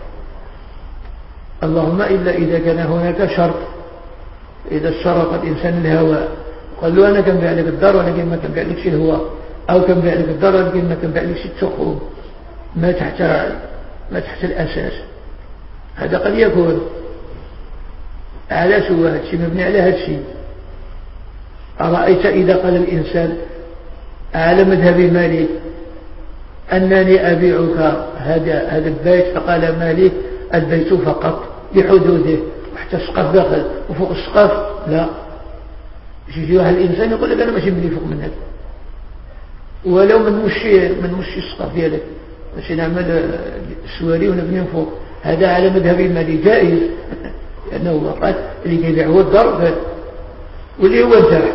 اللهم إلا إذا كان هناك شرط. إذا اشترط الإنسان الهواء قال له أنا كان بيع لك الدار ولكن ما كان بيع لك شيء الهواء، أو كان بيع لك الدار ولكن ما كان بيع لك شيء التخوم ما تحت ما تحت الأساس، هذا قد يكون على سوى هذا الشيء مبني على هذا الشيء. أرأيت إذا قال الإنسان على مذهب مالك أنني أبيعك هذا هذا البيت، فقال مالك البيت فقط بحدوده وحتى السقف داخل وفوق السقف لا. يجي واحد الإنسان يقول لك أنا ماشي مني فوق منك، ولو من مشي من مشي السقف ديالك ماشي نعمل سواري ونبني فوق، هذا على مذهب مالك جائز لأنه قال اللي كيبيع هو الدار واللي هو تحت.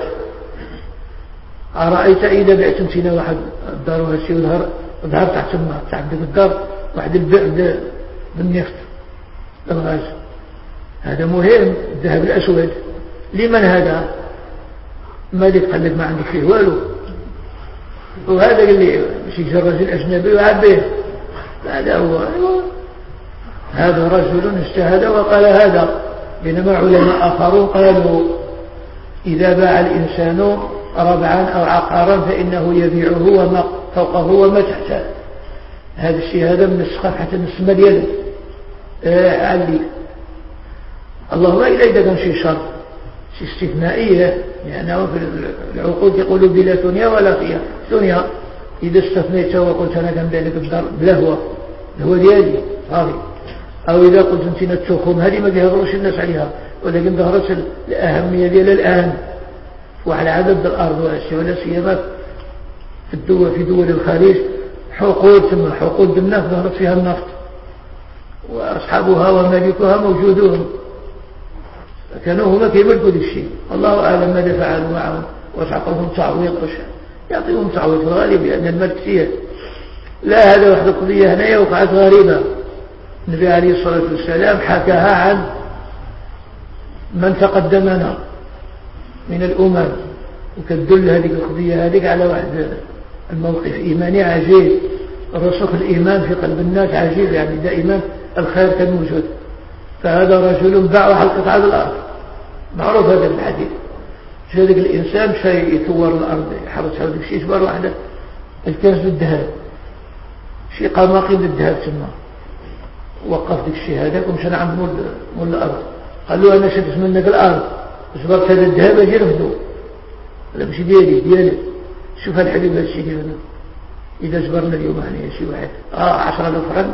أرأيت إذا بعت مسينا واحد الدار وهالشيء وظهر ظهر تحت الماء تحت الدار واحد البيع بالنفط الغاز، هذا مهم. الذهب الأسود لمن هذا؟ مالك قال لك ما عندك فيه والو، وهذا اللي مش يجرز الأجنبي وعبيه، هذا هو هذا رجل اجتهد وقال هذا. بينما علماء آخرون قالوا إذا باع الإنسان ربعا أو عقارا فإنه يبيعه وما فوقه وما تحته. هذا الشيء هذا من السقف حتى من السماء ديالك آه علي. اللهم إلا إذا كان شيء شرط شيء استثنائية، لأنه في العقود يقولوا بلا ثنيا ولا فيها ثنيا. إذا استثنيت وقلت أنا كان بينك الدار بلا هو هو ديالي صافي، أو إذا قلت أنت التخوم هذه ما بيهضروش الناس عليها، ولكن ظهرت الأهمية ديالها الآن وعلى عدد الأرض والأشياء، ولا سيما في الدول في دول الخليج حقول ثم حقول بالنفط ظهرت فيها النفط وأصحابها ومالكها موجودون، كانوا هما كيملكوا ذلك الشيء. الله أعلم ماذا فعلوا معهم، وتعطوهم تعويض يعطيهم تعويض في الغالب لأن المال كثير. لا، هذا واحدة قضية هنا وقعت غريبة. النبي عليه الصلاة والسلام حكاها عن من تقدمنا من الأمم، وكدل هذه القضية هذه على واحد الموقف إيماني عجيب، رسوخ الإيمان في قلب الناس عجيب، يعني دائما الخير كان موجود. فهذا رجل باع حلقة على الأرض، معروف هذا الحديث. ذلك الإنسان شيء يثور الأرض يحرس هذا الشيء يشبر واحدة الكنز بالذهب، شيء قماقي بالذهب ثم وقف ذلك الشيء هذا ومشى عند مول مول الأرض، قال له أنا شدت منك الأرض جبرت هذا الذهب أجي نفدو، هذا مش ديالي ديالي. شوف الحبيب هذا الشيء كيف إذا جبرنا اليوم يعني شيء واحد آه عشرة آلاف فرنك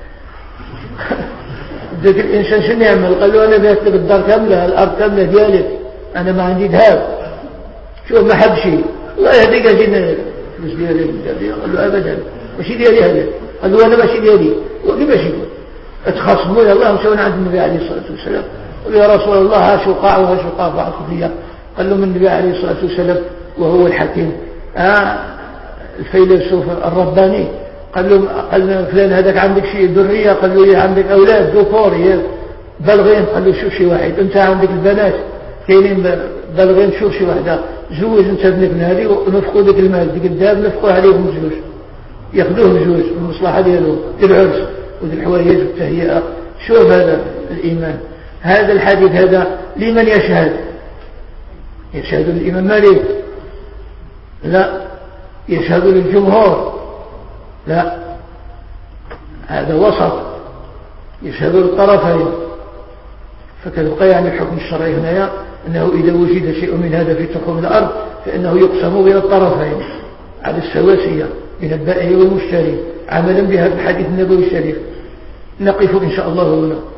ذاك الإنسان شنو يعمل؟ قال له أنا بعت لك الدار كاملة الأرض كاملة ديالك، أنا ما عندي ذهب، شوف ما حب شيء الله يهديك أجينا فلوس ديالي. قال له أبدا ماشي ديالي هذا. قال له أنا ماشي ديالي. وكيفاش يقول؟ اتخاصموا يا الله ومشاونا عند النبي عليه الصلاة والسلام، قالوا يا رسول الله ها شقاع وها شقاع بعض قضية. قال لهم النبي عليه الصلاة والسلام وهو الحكيم آه الفيلسوف الرباني، قال لهم قال له فلان هذاك عندك شيء ذرية؟ قال له عندك أولاد ذكور بلغين؟ قال له شوف شي واحد، أنت عندك البنات كاينين بلغين، شوف شي واحدة زوج أنت ابنك من هذه ونفقوا ذاك المال ذيك الذهب نفقوا عليهم الزوج، ياخذوه الزوج المصلحة ديالهم العرس وذي الحوايج والتهيئة. شوف هذا الإيمان. هذا الحديث هذا لمن يشهد؟ يشهد الإمام مالك؟ لا. يشهد للجمهور؟ لا، هذا وسط يشهد للطرفين. فكذبقى يعني الحكم الشرعي هنا أنه إذا وجد شيء من هذا في تخوم الأرض فإنه يقسم بين الطرفين على السواسية بين البائع والمشتري، عملا بهذا الحديث النبوي الشريف. نقف إن شاء الله هنا.